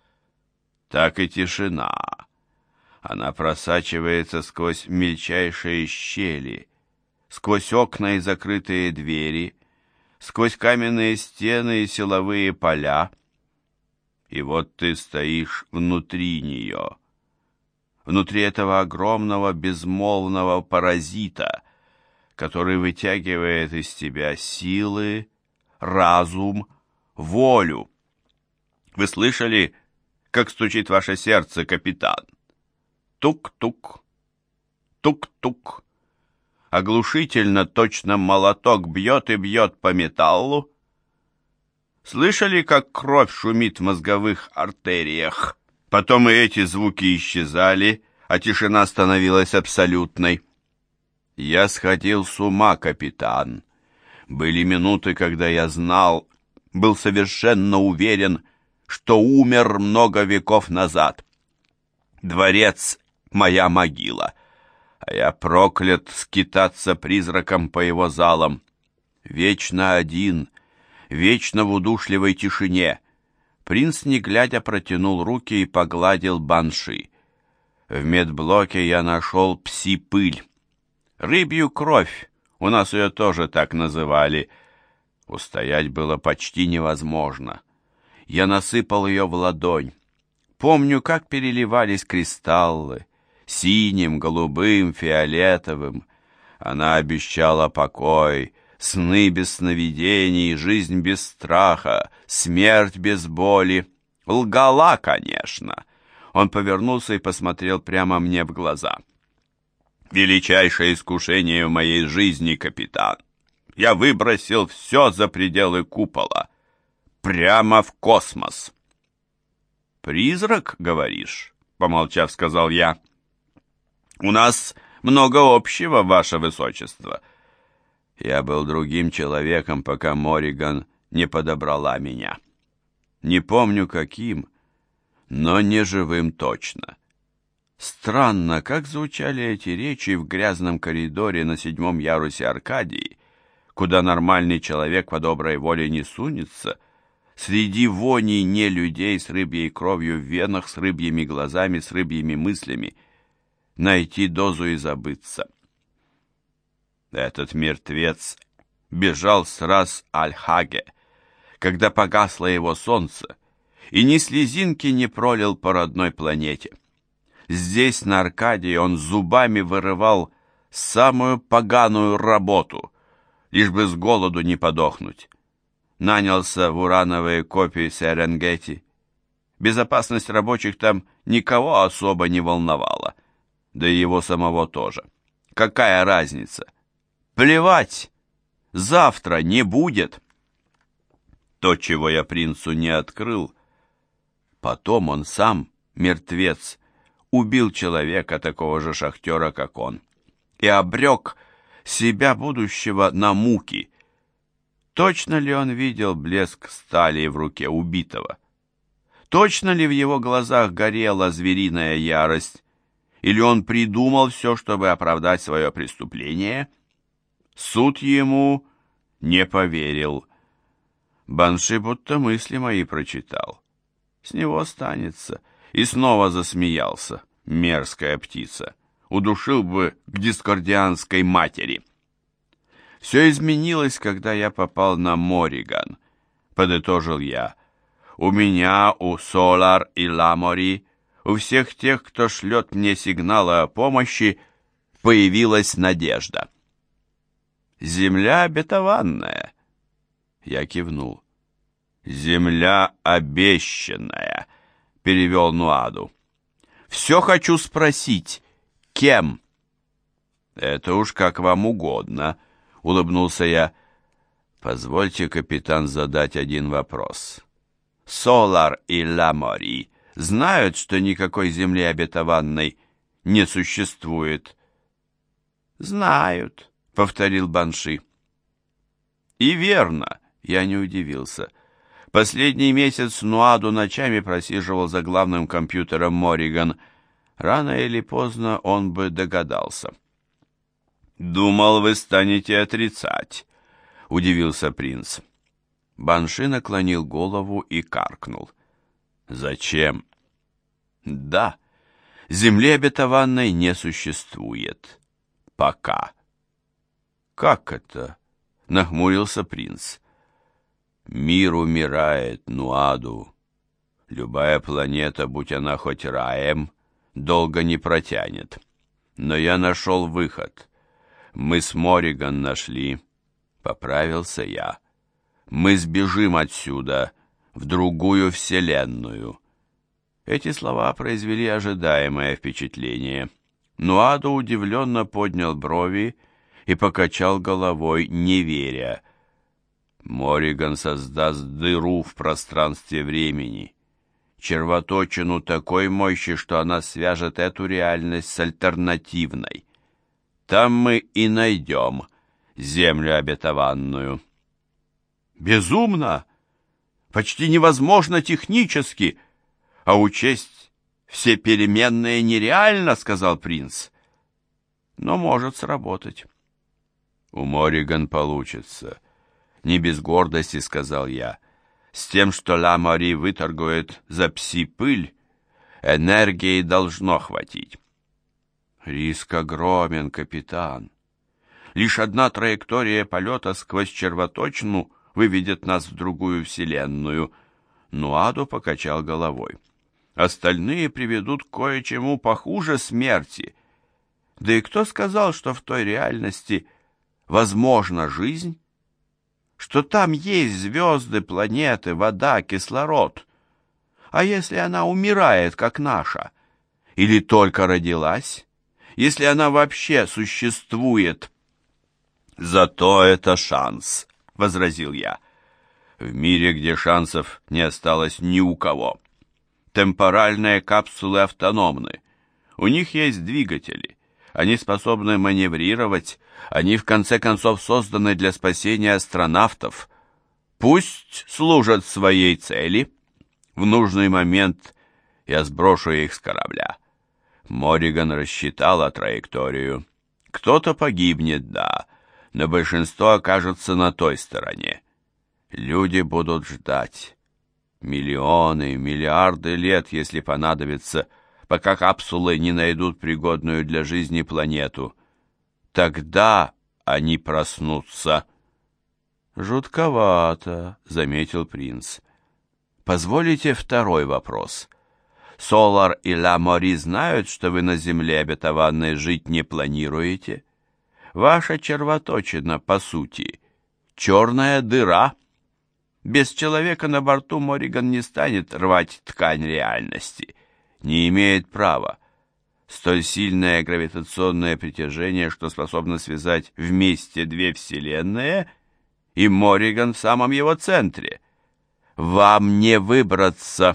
Так и тишина. Она просачивается сквозь мельчайшие щели, сквозь окна и закрытые двери, сквозь каменные стены и силовые поля. И вот ты стоишь внутри нее, внутри этого огромного безмолвного паразита, который вытягивает из тебя силы, разум, волю. Вы слышали, как стучит ваше сердце, капитан? Тук-тук, тук-тук. Оглушительно, точно молоток бьет и бьет по металлу. Слышали, как кровь шумит в мозговых артериях? Потом и эти звуки исчезали, а тишина становилась абсолютной. Я сходил с ума, капитан. Были минуты, когда я знал, был совершенно уверен, что умер много веков назад. Дворец — моя могила, а я проклят скитаться призраком по его залам. Вечно один, вечно в удушливой тишине. Принц, не глядя, протянул руки и погладил банши. В медблоке я нашел пси-пыль. Рыбью кровь, у нас ее тоже так называли. Устоять было почти невозможно. Я насыпал ее в ладонь. Помню, как переливались кристаллы, синим, голубым, фиолетовым. Она обещала покой, сны без сновидений, жизнь без страха, смерть без боли. Лгала, конечно. Он повернулся и посмотрел прямо мне в глаза. Величайшее искушение в моей жизни, капитан. Я выбросил все за пределы купола. Прямо в космос. «Призрак, говоришь?» — помолчав, сказал я. «У нас много общего, ваше высочество». Я был другим человеком, пока Мориган не подобрала меня. Не помню каким, но не живым точно. Странно, как звучали эти речи в грязном коридоре на 7-м ярусе Аркадии, куда нормальный человек по доброй воле не сунется, среди вони не людей с рыбьей кровью в венах, с рыбьими глазами, с рыбьими мыслями, найти дозу и забыться. Этот мертвец бежал с Рас-аль-Хаге, когда погасло его солнце, и ни слезинки не пролил по родной планете. Здесь, на Аркадии, он зубами вырывал самую поганую работу, лишь бы с голоду не подохнуть. Нанялся в урановые копии Серенгети. Безопасность рабочих там никого особо не волновала, да и его самого тоже. Какая разница? Плевать! Завтра не будет. То, чего я принцу не открыл, потом он сам, мертвец, убил человека, такого же шахтера, как он, и обрек себя будущего на муки. Точно ли он видел блеск стали в руке убитого? Точно ли в его глазах горела звериная ярость? Или он придумал все, чтобы оправдать свое преступление? Суд ему не поверил. Банши будто мысли мои прочитал. С него останется. И снова засмеялся. Мерзкая птица. Удушил бы к дискордианской матери. Все изменилось, когда я попал на Мориган, подытожил я. У меня, у Солар и Ламори, у всех тех, кто шлет мне сигналы о помощи, появилась надежда. Земля обетованная. Я кивнул. Земля обещанная, перевел Нуаду. Все хочу спросить, кем? Это уж как вам угодно, улыбнулся я. Позвольте, капитан, задать один вопрос. Солар и Ламори знают, что никакой земли обетованной не существует? Знают, повторил Банши. И верно, я не удивился. Последний месяц Нуаду ночами просиживал за главным компьютером Мориган. Рано или поздно он бы догадался. «Думал, вы станете отрицать», — удивился принц. Банши наклонил голову и каркнул. «Зачем?» «Да, земли обетованной не существует. Пока». «Как это?» — нахмурился принц. «Мир умирает, Нуаду. Любая планета, будь она хоть раем, долго не протянет. Но я нашел выход. Мы с Мориган нашли». Поправился я. «Мы сбежим отсюда, в другую вселенную». Эти слова произвели ожидаемое впечатление. Нуаду удивленно поднял брови и покачал головой, не веря. «Мориган создаст дыру в пространстве времени, червоточину такой мощи, что она свяжет эту реальность с альтернативной. Там мы и найдем землю обетованную». «Безумно! Почти невозможно технически, а учесть все переменные нереально», — сказал принц. «Но может сработать». «У Мориган получится», — не без гордости сказал я. «С тем, что Ла-Мори выторгует за пси-пыль, энергии должно хватить». «Риск огромен, капитан. Лишь одна траектория полета сквозь червоточину выведет нас в другую вселенную». Нуаду покачал головой. «Остальные приведут к кое-чему похуже смерти. Да и кто сказал, что в той реальности возможна жизнь? Что там есть звезды, планеты, вода, кислород? А если она умирает, как наша? Или только родилась? Если она вообще существует?» «Зато это шанс», — возразил я. «В мире, где шансов не осталось ни у кого. Темпоральные капсулы автономны. У них есть двигатели. Они способны маневрировать. Они, в конце концов, созданы для спасения астронавтов. Пусть служат своей цели. В нужный момент я сброшу их с корабля». Мориган рассчитала траекторию. Кто-то погибнет, да, но большинство окажется на той стороне. Люди будут ждать. Миллионы, миллиарды лет, если понадобится, пока капсулы не найдут пригодную для жизни планету. Тогда они проснутся. «Жутковато», — заметил принц. «Позволите второй вопрос. Солар и Ла-Мори знают, что вы на земле обетованной жить не планируете? Ваша червоточина, по сути, черная дыра. Без человека на борту Мориган не станет рвать ткань реальности. Не имеет права. Столь сильное гравитационное притяжение, что способно связать вместе две вселенные, и Мориган в самом его центре. Вам не выбраться».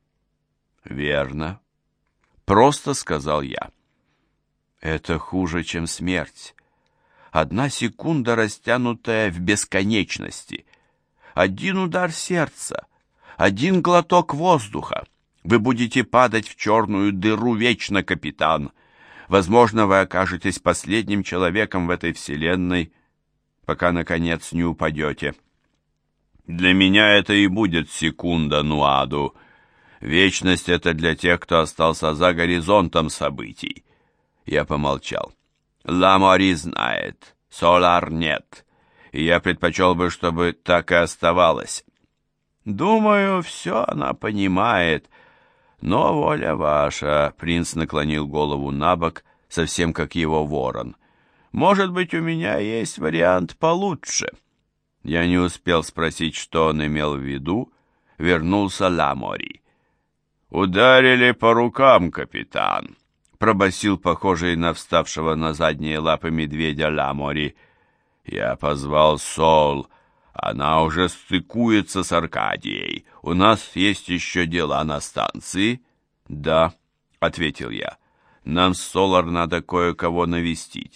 «Верно», — просто сказал я. «Это хуже, чем смерть. Одна секунда, растянутая в бесконечности. Один удар сердца, один глоток воздуха. Вы будете падать в черную дыру вечно, капитан. Возможно, вы окажетесь последним человеком в этой вселенной, пока, наконец, не упадете. Для меня это и будет секунда, Нуаду. Вечность — это для тех, кто остался за горизонтом событий». Я помолчал. «Ла-Мори знает, Солар нет, и я предпочел бы, чтобы так и оставалось». «Думаю, все она понимает, но воля ваша», — принц наклонил голову набок, совсем как его ворон. «Может быть, у меня есть вариант получше». Я не успел спросить, что он имел в виду, вернулся Ла-Мори. «Ударили по рукам, капитан», — пробасил похожий на вставшего на задние лапы медведя Ла-Мори. «Я позвал Сол. Она уже стыкуется с Аркадией. У нас есть еще дела на станции». «Да», — ответил я. «Нам с Солар надо кое-кого навестить».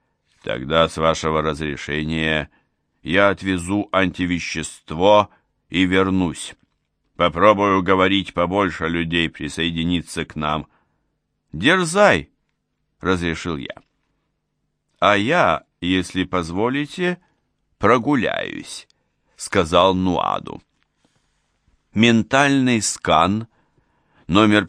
«Тогда, с вашего разрешения, я отвезу антивещество и вернусь. Попробую уговорить побольше людей присоединиться к нам. Дерзай, разрешил я. А я, если позволите, прогуляюсь, сказал Нуаду. Ментальный скан номер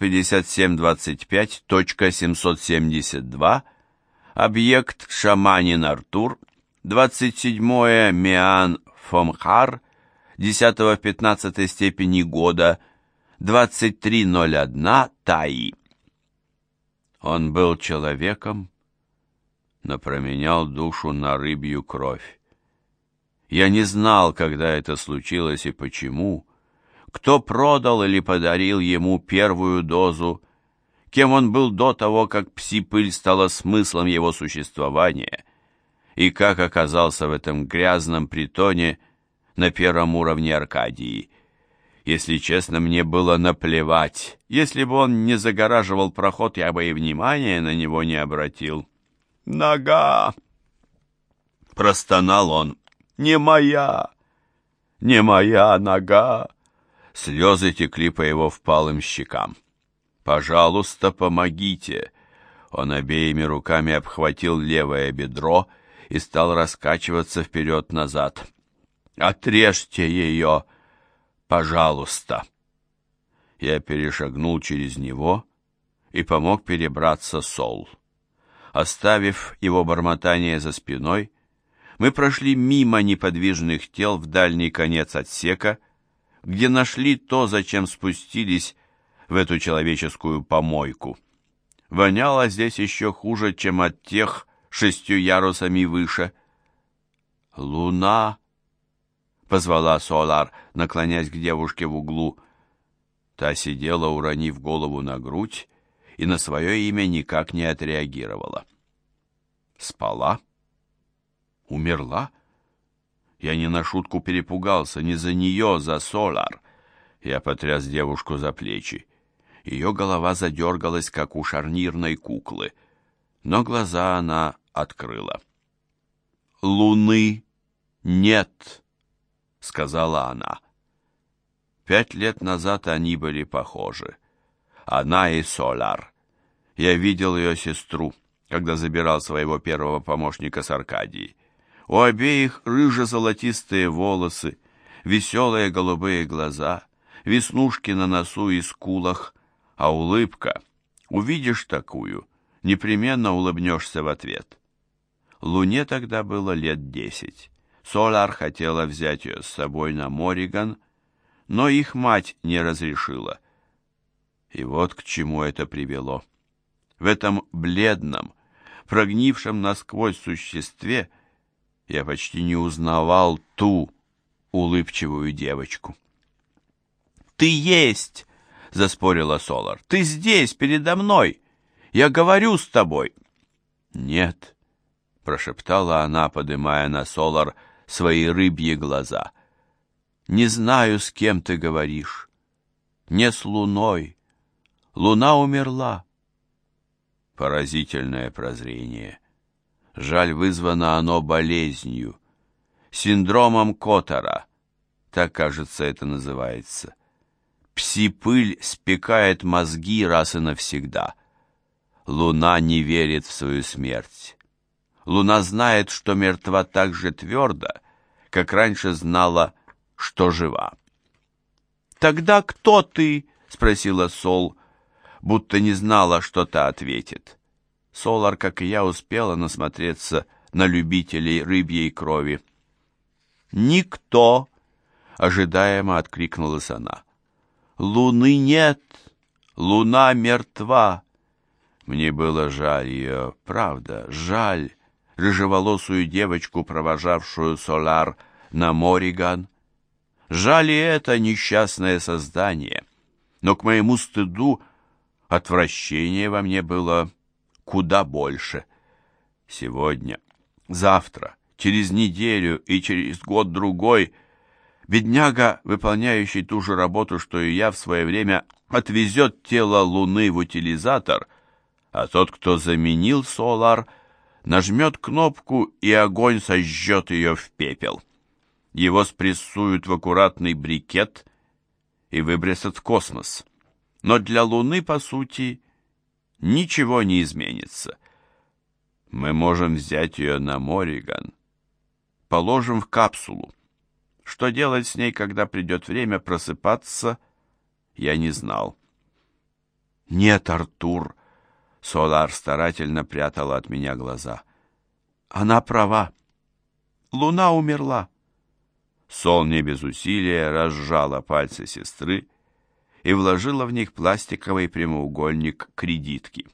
5725.772, объект Шаманин Артур, 27 Меан Фомхар, 10 в 15 степени года, 23:01 Таи. Он был человеком, но променял душу на рыбью кровь. Я не знал, когда это случилось и почему, кто продал или подарил ему первую дозу, кем он был до того, как пси-пыль стала смыслом его существования, и как оказался в этом грязном притоне на первом уровне Аркадии. Если честно, мне было наплевать. Если бы он не загораживал проход, я бы и внимания на него не обратил. «Нога!» — простонал он. «Не моя! Не моя нога!» Слезы текли по его впалым щекам. «Пожалуйста, помогите!» Он обеими руками обхватил левое бедро и стал раскачиваться вперед-назад. «Отрежьте ее, пожалуйста!» Я перешагнул через него и помог перебраться Сол. Оставив его бормотание за спиной, мы прошли мимо неподвижных тел в дальний конец отсека, где нашли то, зачем спустились в эту человеческую помойку. Воняло здесь еще хуже, чем от тех 6 ярусами выше. «Луна!» — позвала Солар, наклоняясь к девушке в углу. Та сидела, уронив голову на грудь, и на свое имя никак не отреагировала. Спала? Умерла? Я не на шутку перепугался, не за нее, за Солар. Я потряс девушку за плечи. Ее голова задергалась, как у шарнирной куклы, но глаза она открыла. «Луны нет», — сказала она. 5 лет назад они были похожи. Она и Солар. Я видел ее сестру, когда забирал своего первого помощника с Аркадии. У обеих рыже-золотистые волосы, веселые голубые глаза, веснушки на носу и скулах, а улыбка, увидишь такую, непременно улыбнешься в ответ. Луне тогда было лет 10. Солар хотела взять ее с собой на Мориган, но их мать не разрешила. И вот к чему это привело. В этом бледном, прогнившем насквозь существе я почти не узнавал ту улыбчивую девочку. «Ты есть!» — заспорила Солар. «Ты здесь, передо мной! Я говорю с тобой!» «Нет!» — прошептала она, подымая на Солар свои рыбьи глаза. «Не знаю, с кем ты говоришь. Не с Луной. Луна умерла». Поразительное прозрение. Жаль, вызвано оно болезнью, синдромом Котора, так, кажется, это называется. Пси-пыль спекает мозги раз и навсегда. Луна не верит в свою смерть. Луна знает, что мертва так же твердо, как раньше знала, что жива. «Тогда кто ты?» — спросила Сол, будто не знала, что та ответит. Солар, как и я, успела насмотреться на любителей рыбьей крови. «Никто!» — ожидаемо откликнулась она. «Луны нет! Луна мертва!» Мне было жаль ее, правда, жаль рыжеволосую девочку, провожавшую Солар на Мориган. Жаль и это несчастное создание, но к моему стыду отвращение во мне было куда больше. Сегодня, завтра, через неделю и через год-другой бедняга, выполняющий ту же работу, что и я в свое время, отвезет тело Луны в утилизатор, а тот, кто заменил Солар, нажмет кнопку, и огонь сожжет ее в пепел. Его спрессуют в аккуратный брикет и выбросят в космос. Но для Луны, по сути, ничего не изменится. Мы можем взять ее на Морриган, положим в капсулу. Что делать с ней, когда придет время просыпаться, я не знал. «Нет, Артур!» — Солар старательно прятала от меня глаза. «Она права. Луна умерла». Сол не без усилия разжала пальцы сестры и вложила в них пластиковый прямоугольник кредитки.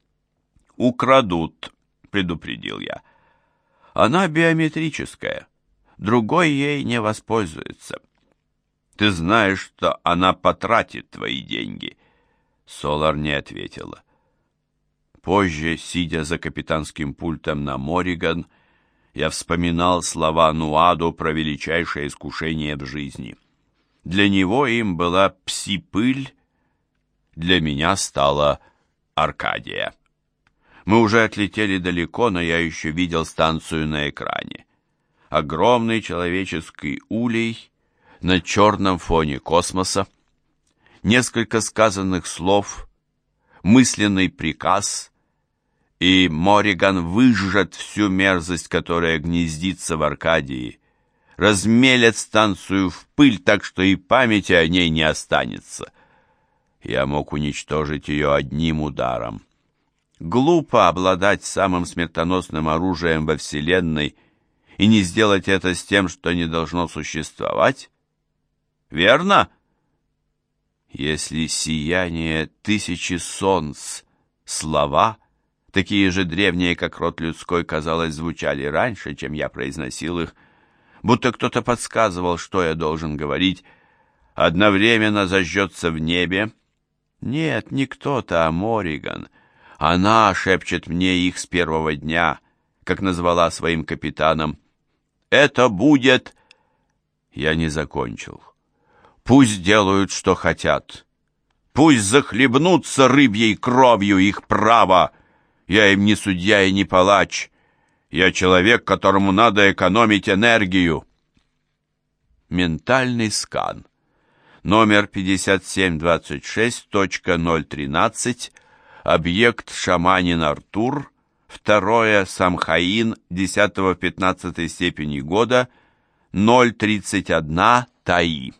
«Украдут», — предупредил я. «Она биометрическая, другой ей не воспользуется. Ты знаешь, что она потратит твои деньги». Солар не ответила. Позже, сидя за капитанским пультом на Морриган, я вспоминал слова Нуадо про величайшее искушение в жизни. Для него им была Пси-пыль, для меня стала Аркадия. Мы уже отлетели далеко, но я еще видел станцию на экране. Огромный человеческий улей на черном фоне космоса, несколько сказанных слов, мысленный приказ, и Морриган выжжет всю мерзость, которая гнездится в Аркадии, размелет станцию в пыль так, что и памяти о ней не останется. Я мог уничтожить ее одним ударом. Глупо обладать самым смертоносным оружием во Вселенной и не сделать это с тем, что не должно существовать. Верно? Если сияние тысячи солнц, слова, такие же древние, как род людской, казалось, звучали раньше, чем я произносил их, будто кто-то подсказывал, что я должен говорить, одновременно зажжется в небе. Нет, не кто-то, а Морриган. Она шепчет мне их с первого дня, как назвала своим капитаном. «Это будет...» Я не закончил. «Пусть делают, что хотят. Пусть захлебнутся рыбьей кровью, их право. Я им не судья и не палач. Я человек, которому надо экономить энергию». Ментальный скан. Номер 5726.013. Объект Шаманин Артур. 2 Самхаин 10 в 15 степени года. 031 Таи.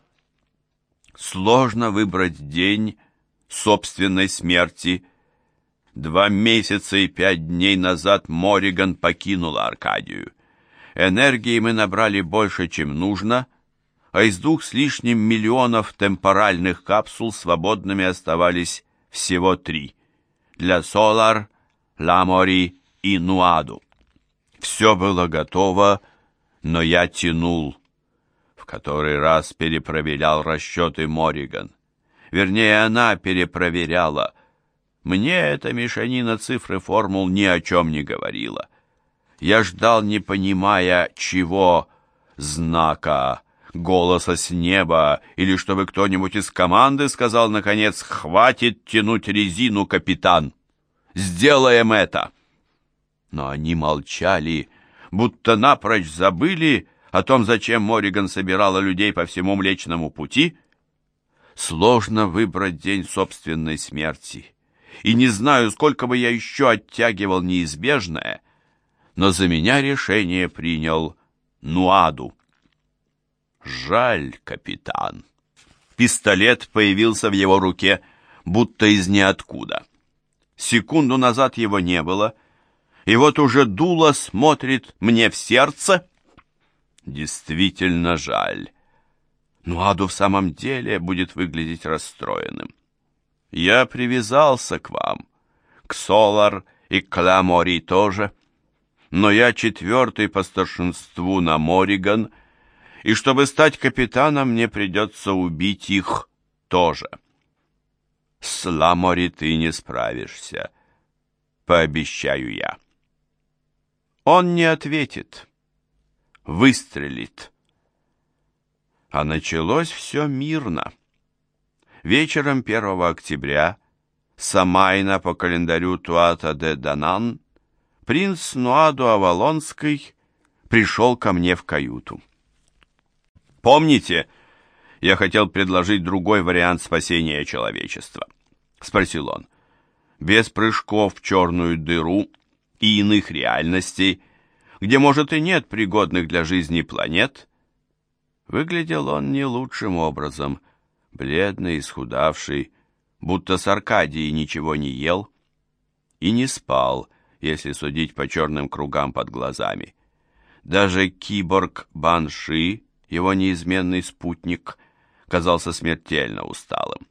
Сложно выбрать день собственной смерти. 2 месяца и 5 дней назад Морриган покинула Аркадию. Энергии мы набрали больше, чем нужно, а из 2 с лишним миллионов темпоральных капсул свободными оставались всего 3. Для Солар, Ламори и Нуаду. Все было готово, но я тянул. В который раз перепроверял расчеты Морриган. Вернее, она перепроверяла. Мне эта мешанина цифр и формул ни о чем не говорила. Я ждал, не понимая, чего, знака, голоса с неба, или чтобы кто-нибудь из команды сказал, наконец, «Хватит тянуть резину, капитан! Сделаем это!» Но они молчали, будто напрочь забыли о том, зачем Морриган собирала людей по всему Млечному Пути. Сложно выбрать день собственной смерти. И не знаю, сколько бы я еще оттягивал неизбежное, но за меня решение принял Нуаду. Жаль, капитан. Пистолет появился в его руке, будто из ниоткуда. Секунду назад его не было, и вот уже дуло смотрит мне в сердце. Действительно жаль. Нуаду в самом деле будет выглядеть расстроенным. Я привязался к вам, к Солар и к Ламори тоже, но я 4-й по старшинству на Морриган, и чтобы стать капитаном, мне придется убить их тоже. С Ламори ты не справишься, пообещаю я. Он не ответит. Выстрелит. А началось все мирно. Вечером 1 октября, Самайна по календарю Туата-де-Данан, принц Нуаду Авалонский пришел ко мне в каюту. Помните, я хотел предложить другой вариант спасения человечества? Спросил он. Без прыжков в черную дыру и иных реальностей, где, может, и нет пригодных для жизни планет. Выглядел он не лучшим образом, бледный, исхудавший, будто с Аркадией ничего не ел и не спал, если судить по черным кругам под глазами. Даже киборг Банши, его неизменный спутник, казался смертельно усталым.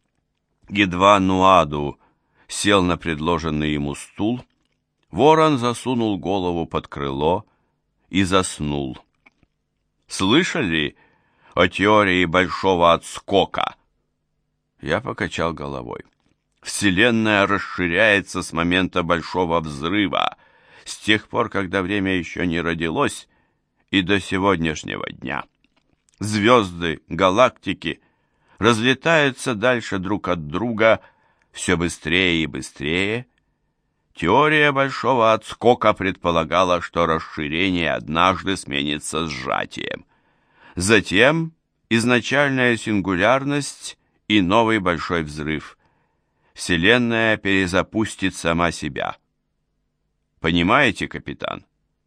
Едва Нуаду сел на предложенный ему стул, ворон засунул голову под крыло и заснул. «Слышали о теории большого отскока?» Я покачал головой. Вселенная расширяется с момента большого взрыва, с тех пор, когда время еще не родилось, и до сегодняшнего дня. Звезды, галактики разлетаются дальше друг от друга все быстрее и быстрее. Теория большого отскока предполагала, что расширение однажды сменится сжатием. Затем изначальная сингулярность и новый большой взрыв. Вселенная перезапустит сама себя. Понимаете, капитан?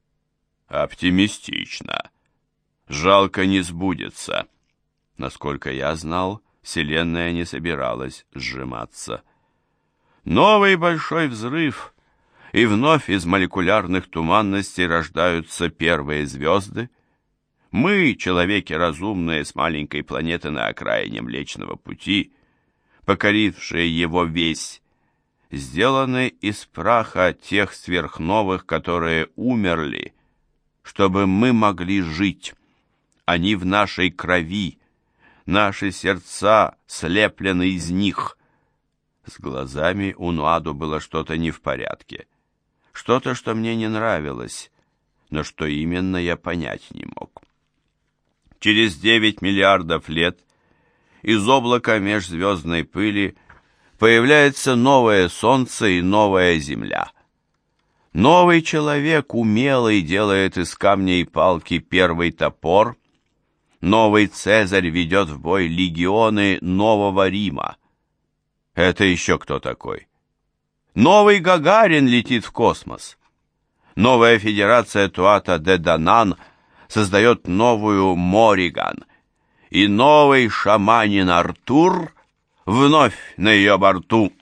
Оптимистично. Жалко, не сбудется. Насколько я знал, Вселенная не собиралась сжиматься. Новый большой взрыв, и вновь из молекулярных туманностей рождаются первые звезды. Мы, человеки разумные, с маленькой планеты на окраине Млечного Пути, покорившие его весь, сделаны из праха тех сверхновых, которые умерли, чтобы мы могли жить. Они в нашей крови, наши сердца слеплены из них. С глазами у Нуаду было что-то не в порядке, что-то, что мне не нравилось, но что именно я понять не мог. Через 9 миллиардов лет из облака межзвездной пыли появляется новое Солнце и новая Земля. Новый человек умелый делает из камня и палки первый топор. Новый Цезарь ведет в бой легионы Нового Рима. Это еще кто такой? Новый Гагарин летит в космос. Новая федерация Туата-де-Данан создает новую Мориган. И новый шаманин Артур вновь на ее борту.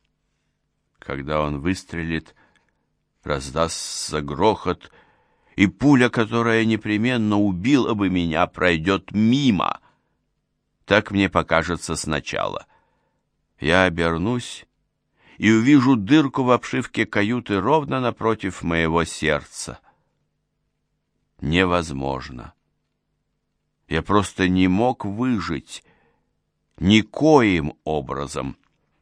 Когда он выстрелит, раздастся грохот, и пуля, которая непременно убила бы меня, пройдет мимо. Так мне покажется сначала. Я обернусь и увижу дырку в обшивке каюты ровно напротив моего сердца. Невозможно. Я просто не мог выжить никоим образом.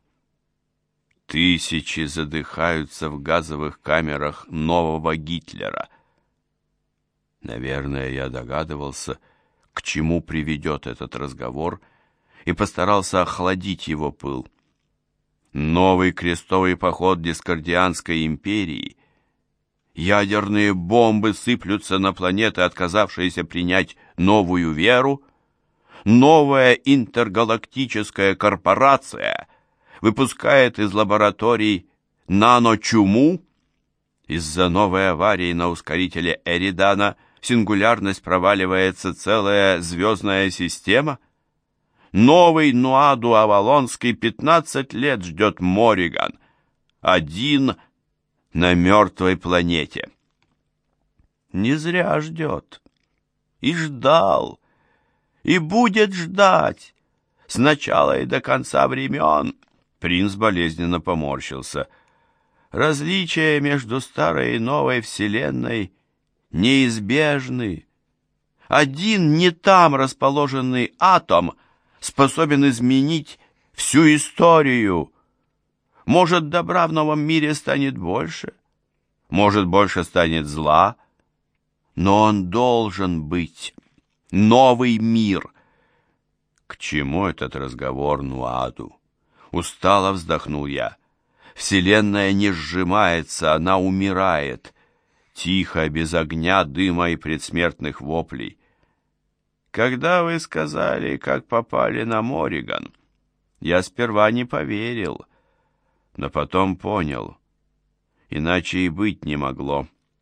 Тысячи задыхаются в газовых камерах нового Гитлера. Наверное, я догадывался, к чему приведет этот разговор, и постарался охладить его пыл. Новый крестовый поход Дискордианской империи. Ядерные бомбы сыплются на планеты, отказавшиеся принять новую веру. Новая интергалактическая корпорация выпускает из лабораторий наночуму. Из-за новой аварии на ускорителе Эридана в сингулярность проваливается целая звездная система. Новый Нуаду Авалонский 15 лет ждет Мориган. Один на мертвой планете. Не зря ждет. И ждал. И будет ждать. С начала и до конца времен. Принц болезненно поморщился. Различия между старой и новой вселенной неизбежны. Один не там расположенный атом способен изменить всю историю. Может, добра в новом мире станет больше, может, больше станет зла, но он должен быть. Новый мир. К чему этот разговор, Нуаду? Устало вздохнул я. Вселенная не сжимается, она умирает. Тихо, без огня, дыма и предсмертных воплей. Когда вы сказали, как попали на Морриган, я сперва не поверил, но потом понял. Иначе и быть не могло.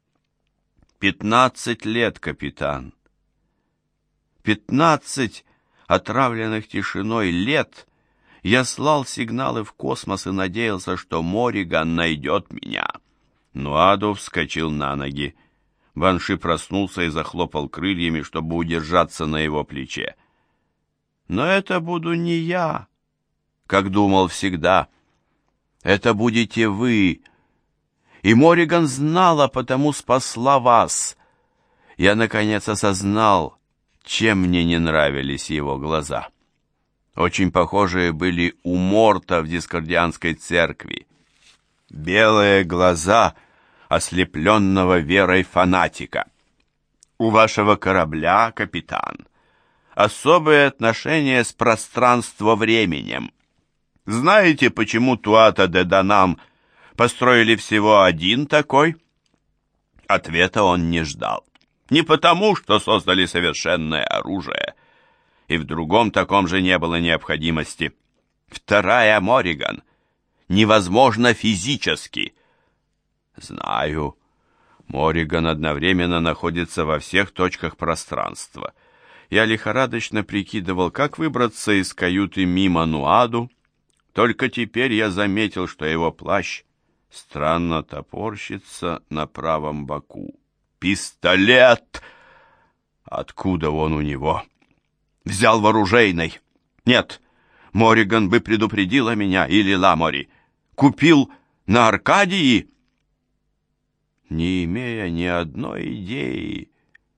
15 лет, капитан. 15 отравленных тишиной лет я слал сигналы в космос и надеялся, что Морриган найдет меня. Нуаду вскочил на ноги. Банши проснулся и захлопал крыльями, чтобы удержаться на его плече. Но это буду не я, как думал всегда. Это будете вы. И Морриган знала, потому спасла вас. Я, наконец, осознал, чем мне не нравились его глаза. Очень похожие были у Морта в Дискордианской церкви. Белые глаза ослепленного верой фанатика. У вашего корабля, капитан, особые отношения с пространство-временем. Знаете, почему Туата-де-Данам построили всего один такой? Ответа он не ждал. Не потому, что создали совершенное оружие, и в другом таком же не было необходимости. Вторая Морриган невозможно физически. Знаю, Морриган одновременно находится во всех точках пространства. Я лихорадочно прикидывал, как выбраться из каюты мимо Нуаду. Только теперь я заметил, что его плащ странно топорщится на правом боку. Пистолет! Откуда он у него? Взял в оружейной. Нет, Морриган бы предупредила меня, или Ламори. Купил на Аркадии? Не имея ни одной идеи,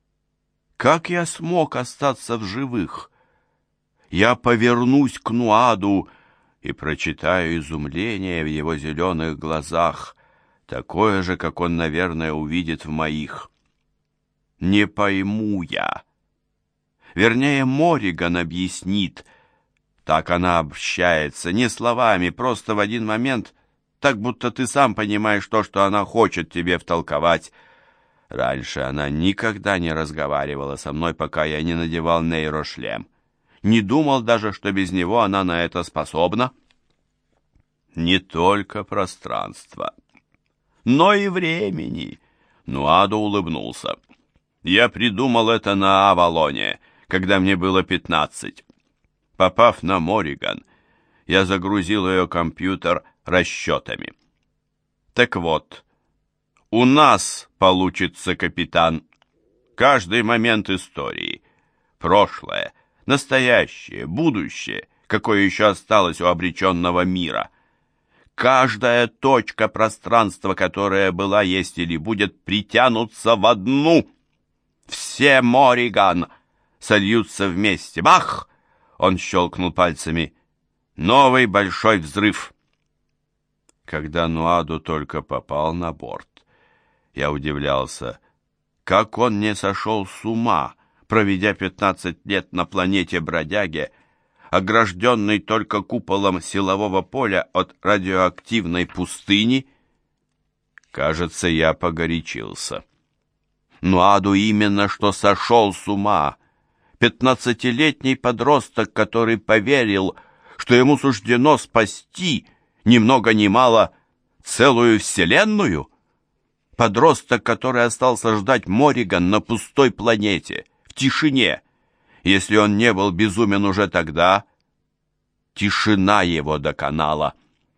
как я смог остаться в живых? Я повернусь к Нуаду и прочитаю изумление в его зеленых глазах, такое же, как он, наверное, увидит в моих. Не пойму я. Вернее, Морриган объяснит. Так она общается, не словами, просто в один момент, так будто ты сам понимаешь то, что она хочет тебе втолковать. Раньше она никогда не разговаривала со мной, пока я не надевал нейрошлем. Не думал даже, что без него она на это способна. Не только пространство, но и времени. Нуадо улыбнулся. Я придумал это на Авалоне, когда мне было 15. Попав на Морриган, я загрузил ее компьютер расчетами. Так вот, у нас получится, капитан, каждый момент истории. Прошлое, настоящее, будущее, какое еще осталось у обреченного мира. Каждая точка пространства, которая была, есть или будет, притянутся в одну. Все Морриган сольются вместе. Бах! Он щелкнул пальцами. Новый большой взрыв. Когда Нуаду только попал на борт, я удивлялся, как он не сошел с ума, проведя 15 лет на планете Бродяге, огражденный только куполом силового поля от радиоактивной пустыни. Кажется, я погорячился. Нуаду именно что сошел с ума. 15-летний подросток, который поверил, что ему суждено спасти ни много ни мало целую вселенную. Подросток, который остался ждать Морриган на пустой планете, в тишине. Если он не был безумен уже тогда, тишина его доконала.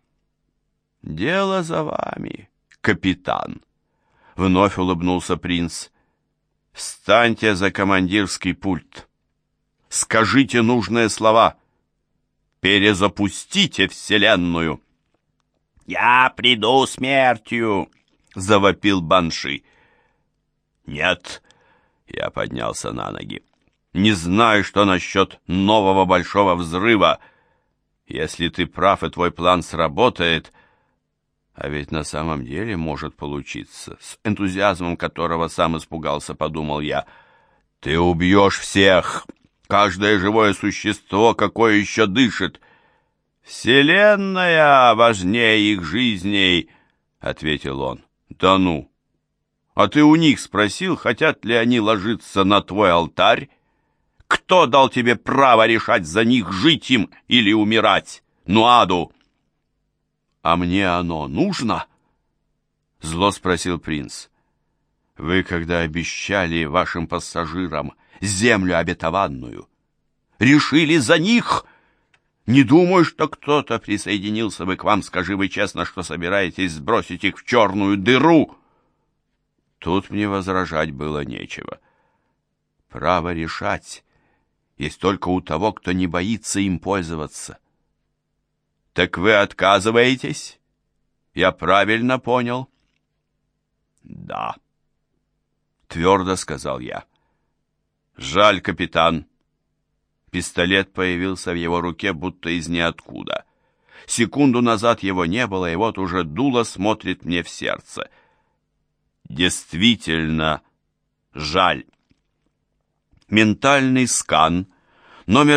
«Дело за вами, капитан», — вновь улыбнулся принц. «Встаньте за командирский пульт. Скажите нужные слова. Перезапустите вселенную». «Я приду смертью», — завопил Банши. «Нет», — я поднялся на ноги. «Не знаю, что насчет нового большого взрыва. Если ты прав и твой план сработает, а ведь на самом деле может получиться, с энтузиазмом которого сам испугался, подумал я, ты убьешь всех, каждое живое существо, какое еще дышит. Вселенная важнее их жизней», — ответил он. «Да ну! А ты у них спросил, хотят ли они ложиться на твой алтарь? Кто дал тебе право решать за них, жить им или умирать? Нуаду!» «А мне оно нужно?» — зло спросил принц. «Вы, когда обещали вашим пассажирам землю обетованную, решили за них? Не думаю, что кто-то присоединился бы к вам. Скажи вы честно, что собираетесь сбросить их в черную дыру». Тут мне возражать было нечего. Право решать есть только у того, кто не боится им пользоваться. «Так вы отказываетесь? Я правильно понял?» «Да», — твердо сказал я. «Жаль, капитан». Пистолет появился в его руке, будто из ниоткуда. Секунду назад его не было, и вот уже дуло смотрит мне в сердце. Действительно жаль. Ментальный скан, номер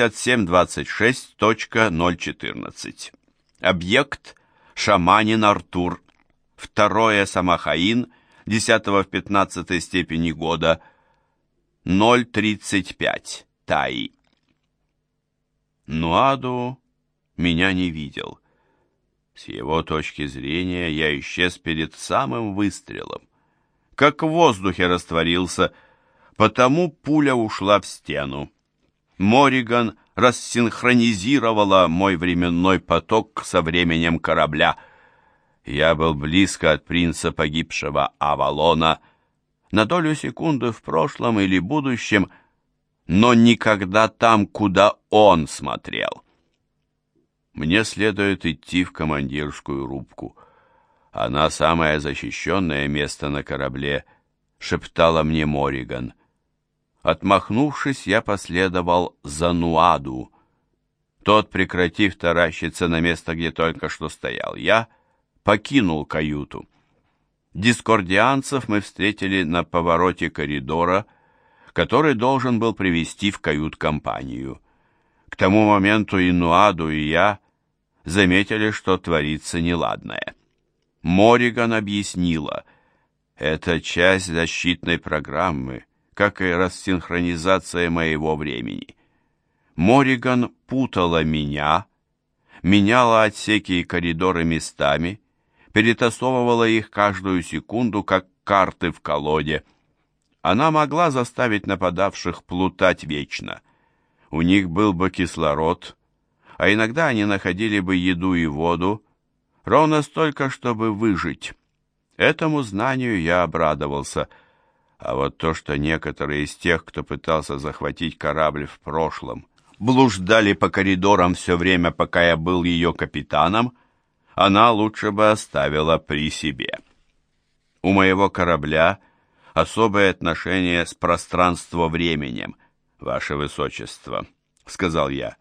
5726.014. Объект шаманин Артур. 2 Самахаин, 10 в 15 степени года, 035 Таи. Нуаду меня не видел. С его точки зрения я исчез перед самым выстрелом. Как в воздухе растворился, потому пуля ушла в стену. Мориган рассинхронизировала мой временной поток со временем корабля. Я был близко от принца погибшего Авалона, на долю секунды в прошлом или будущем, но никогда там, куда он смотрел. Мне следует идти в командирскую рубку. Она самое защищенное место на корабле, шептала мне Мориган. Отмахнувшись, я последовал за Нуаду. Тот, прекратив таращиться на место, где только что стоял я, покинул каюту. Дискордианцев мы встретили на повороте коридора, который должен был привести в кают-компанию. К тому моменту и Нуаду, и я заметили, что творится неладное. Мориган объяснила, это часть защитной программы, как и рассинхронизация моего времени. Мориган путала меня, меняла отсеки и коридоры местами, перетасовывала их каждую секунду, как карты в колоде. Она могла заставить нападавших плутать вечно. У них был бы кислород, а иногда они находили бы еду и воду, ровно столько, чтобы выжить. Этому знанию я обрадовался. А вот то, что некоторые из тех, кто пытался захватить корабль в прошлом, блуждали по коридорам все время, пока я был ее капитаном, она лучше бы оставила при себе. У моего корабля особое отношение с пространство-временем, ваше высочество, сказал я.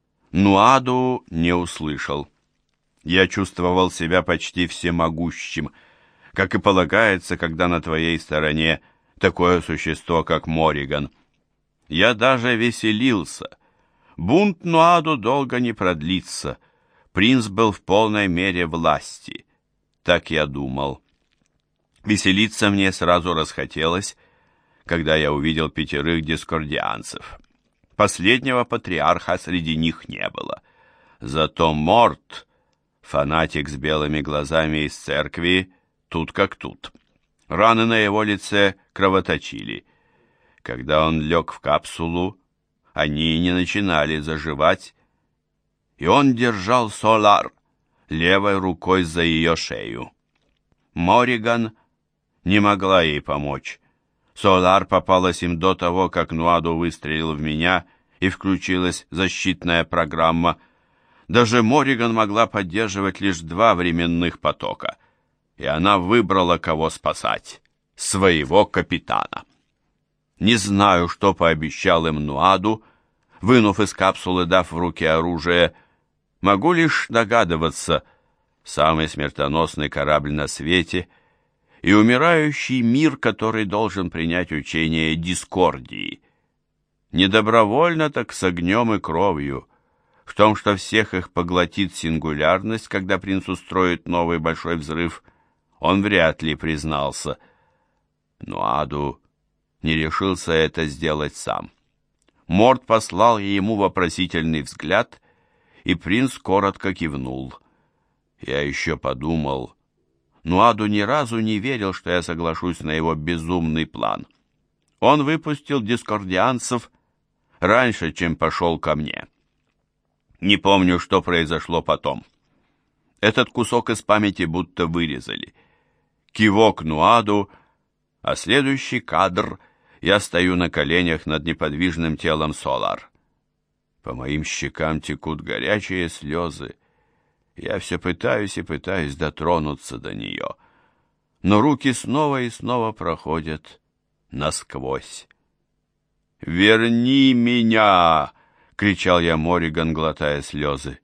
Нуаду не услышал. Я чувствовал себя почти всемогущим, как и полагается, когда на твоей стороне такое существо, как Мориган. Я даже веселился. Бунт Нуаду долго не продлится. Принц был в полной мере власти. Так я думал. Веселиться мне сразу расхотелось, когда я увидел 5 дискордианцев. Последнего патриарха среди них не было. Зато Морт, фанатик с белыми глазами из церкви, тут как тут. Раны на его лице кровоточили. Когда он лег в капсулу, они не начинали заживать, и он держал Солар левой рукой за ее шею. Мориган не могла ей помочь. Солар попалась им до того, как Нуаду выстрелил в меня, и включилась защитная программа. Даже Мориган могла поддерживать лишь 2 временных потока, и она выбрала, кого спасать — своего капитана. Не знаю, что пообещал им Нуаду, вынув из капсулы, дав в руки оружие. Могу лишь догадываться, самый смертоносный корабль на свете и умирающий мир, который должен принять учение дискордии. Не добровольно, так с огнем и кровью. В том, что всех их поглотит сингулярность, когда принц устроит новый большой взрыв, он вряд ли признался. Нуаду не решился это сделать сам. Морд послал ему вопросительный взгляд, и принц коротко кивнул. Я еще подумал, Нуаду ни разу не верил, что я соглашусь на его безумный план. Он выпустил дискордианцев раньше, чем пошел ко мне. Не помню, что произошло потом. Этот кусок из памяти будто вырезали. Кивок Нуаду, а следующий кадр — я стою на коленях над неподвижным телом Солар. По моим щекам текут горячие слезы. Я все пытаюсь и пытаюсь дотронуться до нее, но руки снова и снова проходят насквозь. «Верни меня!» — кричал я Мориган, глотая слезы.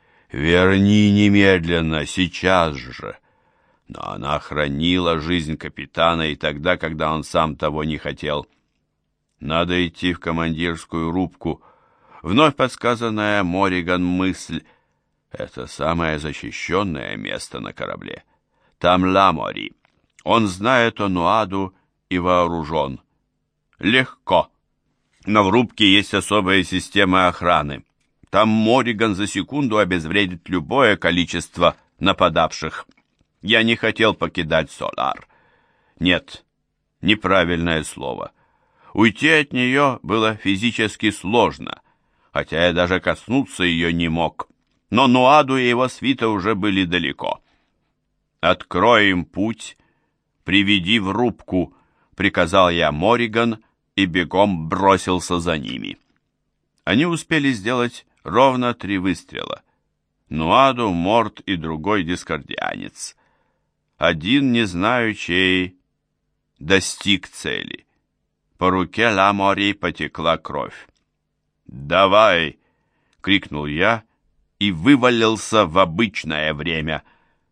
«Верни немедленно, сейчас же!» Но она хранила жизнь капитана и тогда, когда он сам того не хотел. Надо идти в командирскую рубку. Вновь подсказанная Мориган мысль — это самое защищенное место на корабле. Там Ламори. Он знает о Нуаду и вооружен. Легко. Но в рубке есть особая система охраны. Там Мориган за секунду обезвредит любое количество нападавших. Я не хотел покидать Солар. Нет, неправильное слово. Уйти от нее было физически сложно, хотя я даже коснуться ее не мог. Но Нуаду и его свита уже были далеко. «Открой им путь, приведи в рубку», — приказал я Мориган и бегом бросился за ними. Они успели сделать ровно 3 выстрела. Нуаду, Морд и другой дискордианец. Один, не знаю чей, достиг цели. По руке Ламори потекла кровь. «Давай!» — крикнул я и вывалился в обычное время.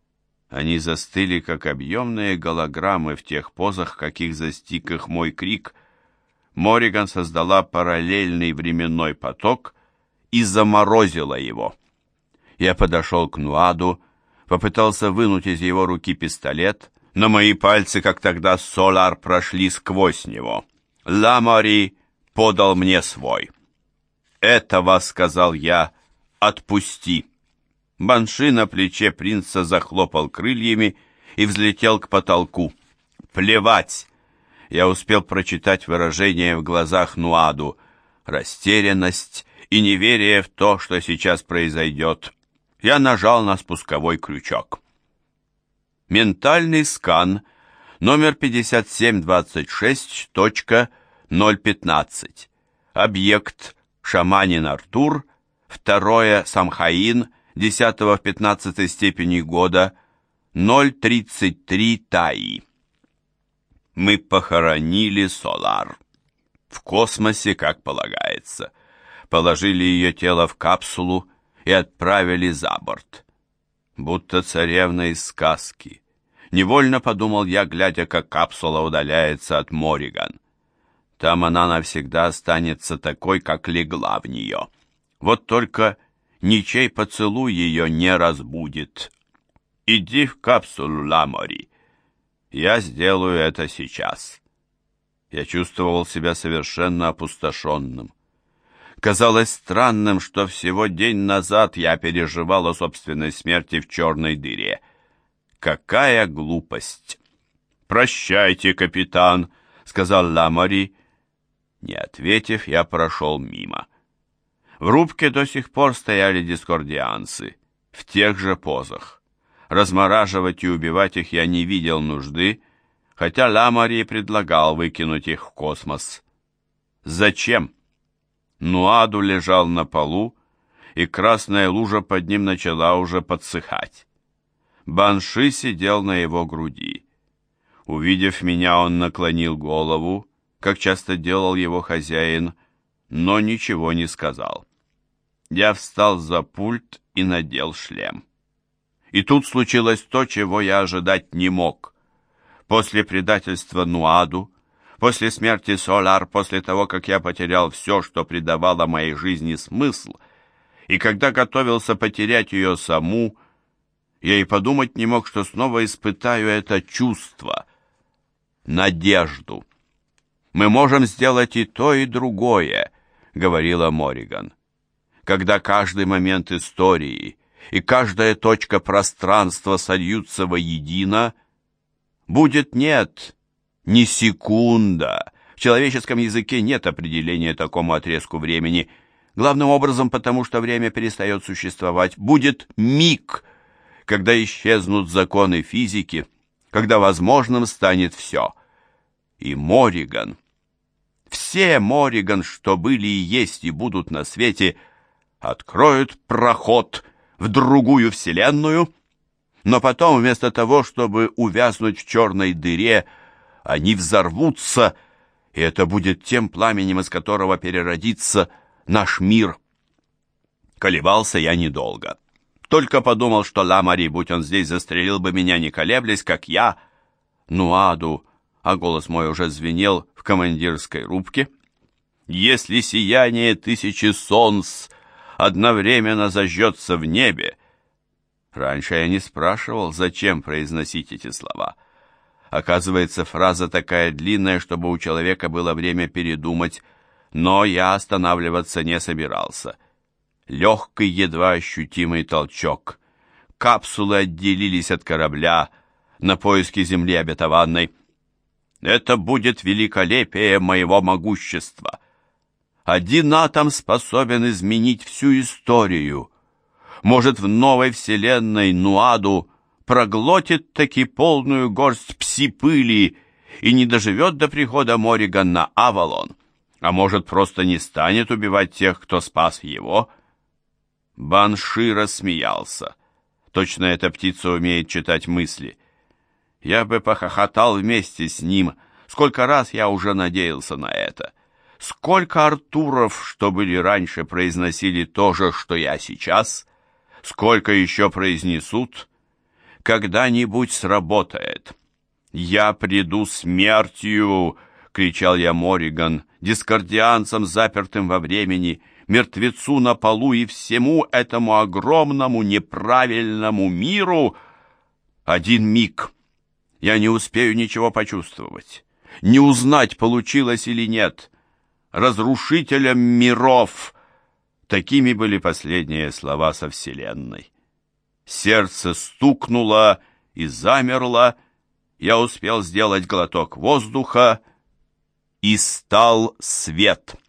Они застыли, как объемные голограммы в тех позах, каких застиг их мой крик. Мориган создала параллельный временной поток и заморозила его. Я подошел к Нуаду, попытался вынуть из его руки пистолет, но мои пальцы, как тогда Солар, прошли сквозь него. Ламори подал мне свой. «Этого, — сказал я, — отпусти». Банши на плече принца захлопал крыльями и взлетел к потолку. «Плевать!» Я успел прочитать выражение в глазах Нуаду, растерянность и неверие в то, что сейчас произойдет. Я нажал на спусковой крючок. Ментальный скан номер 5726.015. Объект Шаманин Артур, 2 Самхаин, 10 в 15 степени года, 033 Таи. Мы похоронили Солар. В космосе, как полагается. Положили ее тело в капсулу и отправили за борт. Будто царевна из сказки. Невольно подумал я, глядя, как капсула удаляется от Мориган. Там она навсегда останется такой, как легла в нее. Вот только ничей поцелуй ее не разбудит. Иди в капсулу, Ламори. Я сделаю это сейчас. Я чувствовал себя совершенно опустошенным. Казалось странным, что всего день назад я переживал о собственной смерти в черной дыре. Какая глупость! «Прощайте, капитан», — сказал Ламори. Не ответив, я прошел мимо. В рубке до сих пор стояли дискордианцы, в тех же позах. Размораживать и убивать их я не видел нужды, хотя Ламори предлагал выкинуть их в космос. Зачем? Нуаду лежал на полу, и красная лужа под ним начала уже подсыхать. Банши сидел на его груди. Увидев меня, он наклонил голову, как часто делал его хозяин, но ничего не сказал. Я встал за пульт и надел шлем. И тут случилось то, чего я ожидать не мог. После предательства Нуаду, после смерти Солар, после того, как я потерял все, что придавало моей жизни смысл, и когда готовился потерять ее саму, я и подумать не мог, что снова испытаю это чувство, надежду. Мы можем сделать и то, и другое, — говорила Морриган. «Когда каждый момент истории и каждая точка пространства сольются воедино, будет нет, ни секунда. В человеческом языке нет определения такому отрезку времени, главным образом потому, что время перестает существовать. Будет миг, когда исчезнут законы физики, когда возможным станет все. И Морриган, все Морриган, что были и есть и будут на свете, откроют проход в другую вселенную, но потом вместо того, чтобы увязнуть в черной дыре, они взорвутся, и это будет тем пламенем, из которого переродится наш мир. Колебался я недолго. Только подумал, что Ламари, будь он здесь, застрелил бы меня, не колеблясь, как я, Нуаду, а голос мой уже звенел в командирской рубке. Если сияние тысячи солнц одновременно зажжется в небе. Раньше я не спрашивал, зачем произносить эти слова. Оказывается, фраза такая длинная, чтобы у человека было время передумать, но я останавливаться не собирался. Легкий, едва ощутимый толчок. Капсулы отделились от корабля на поиски земли обетованной. Это будет великолепие моего могущества. Один атом способен изменить всю историю. Может, в новой вселенной Нуаду проглотит таки полную горсть пси-пыли и не доживет до прихода Морриган на Авалон, а может, просто не станет убивать тех, кто спас его. Банши рассмеялся. Точно эта птица умеет читать мысли. Я бы похохотал вместе с ним. Сколько раз я уже надеялся на это. Сколько Артуров, что были раньше, произносили то же, что я сейчас. Сколько еще произнесут. Когда-нибудь сработает. «Я приду смертью!» — кричал я Морриган, дискордианцам, запертым во времени, мертвецу на полу и всему этому огромному неправильному миру. Один миг. Я не успею ничего почувствовать, не узнать, получилось или нет. Разрушителем миров. Такими были последние слова со Вселенной. Сердце стукнуло и замерло. Я успел сделать глоток воздуха, и стал свет.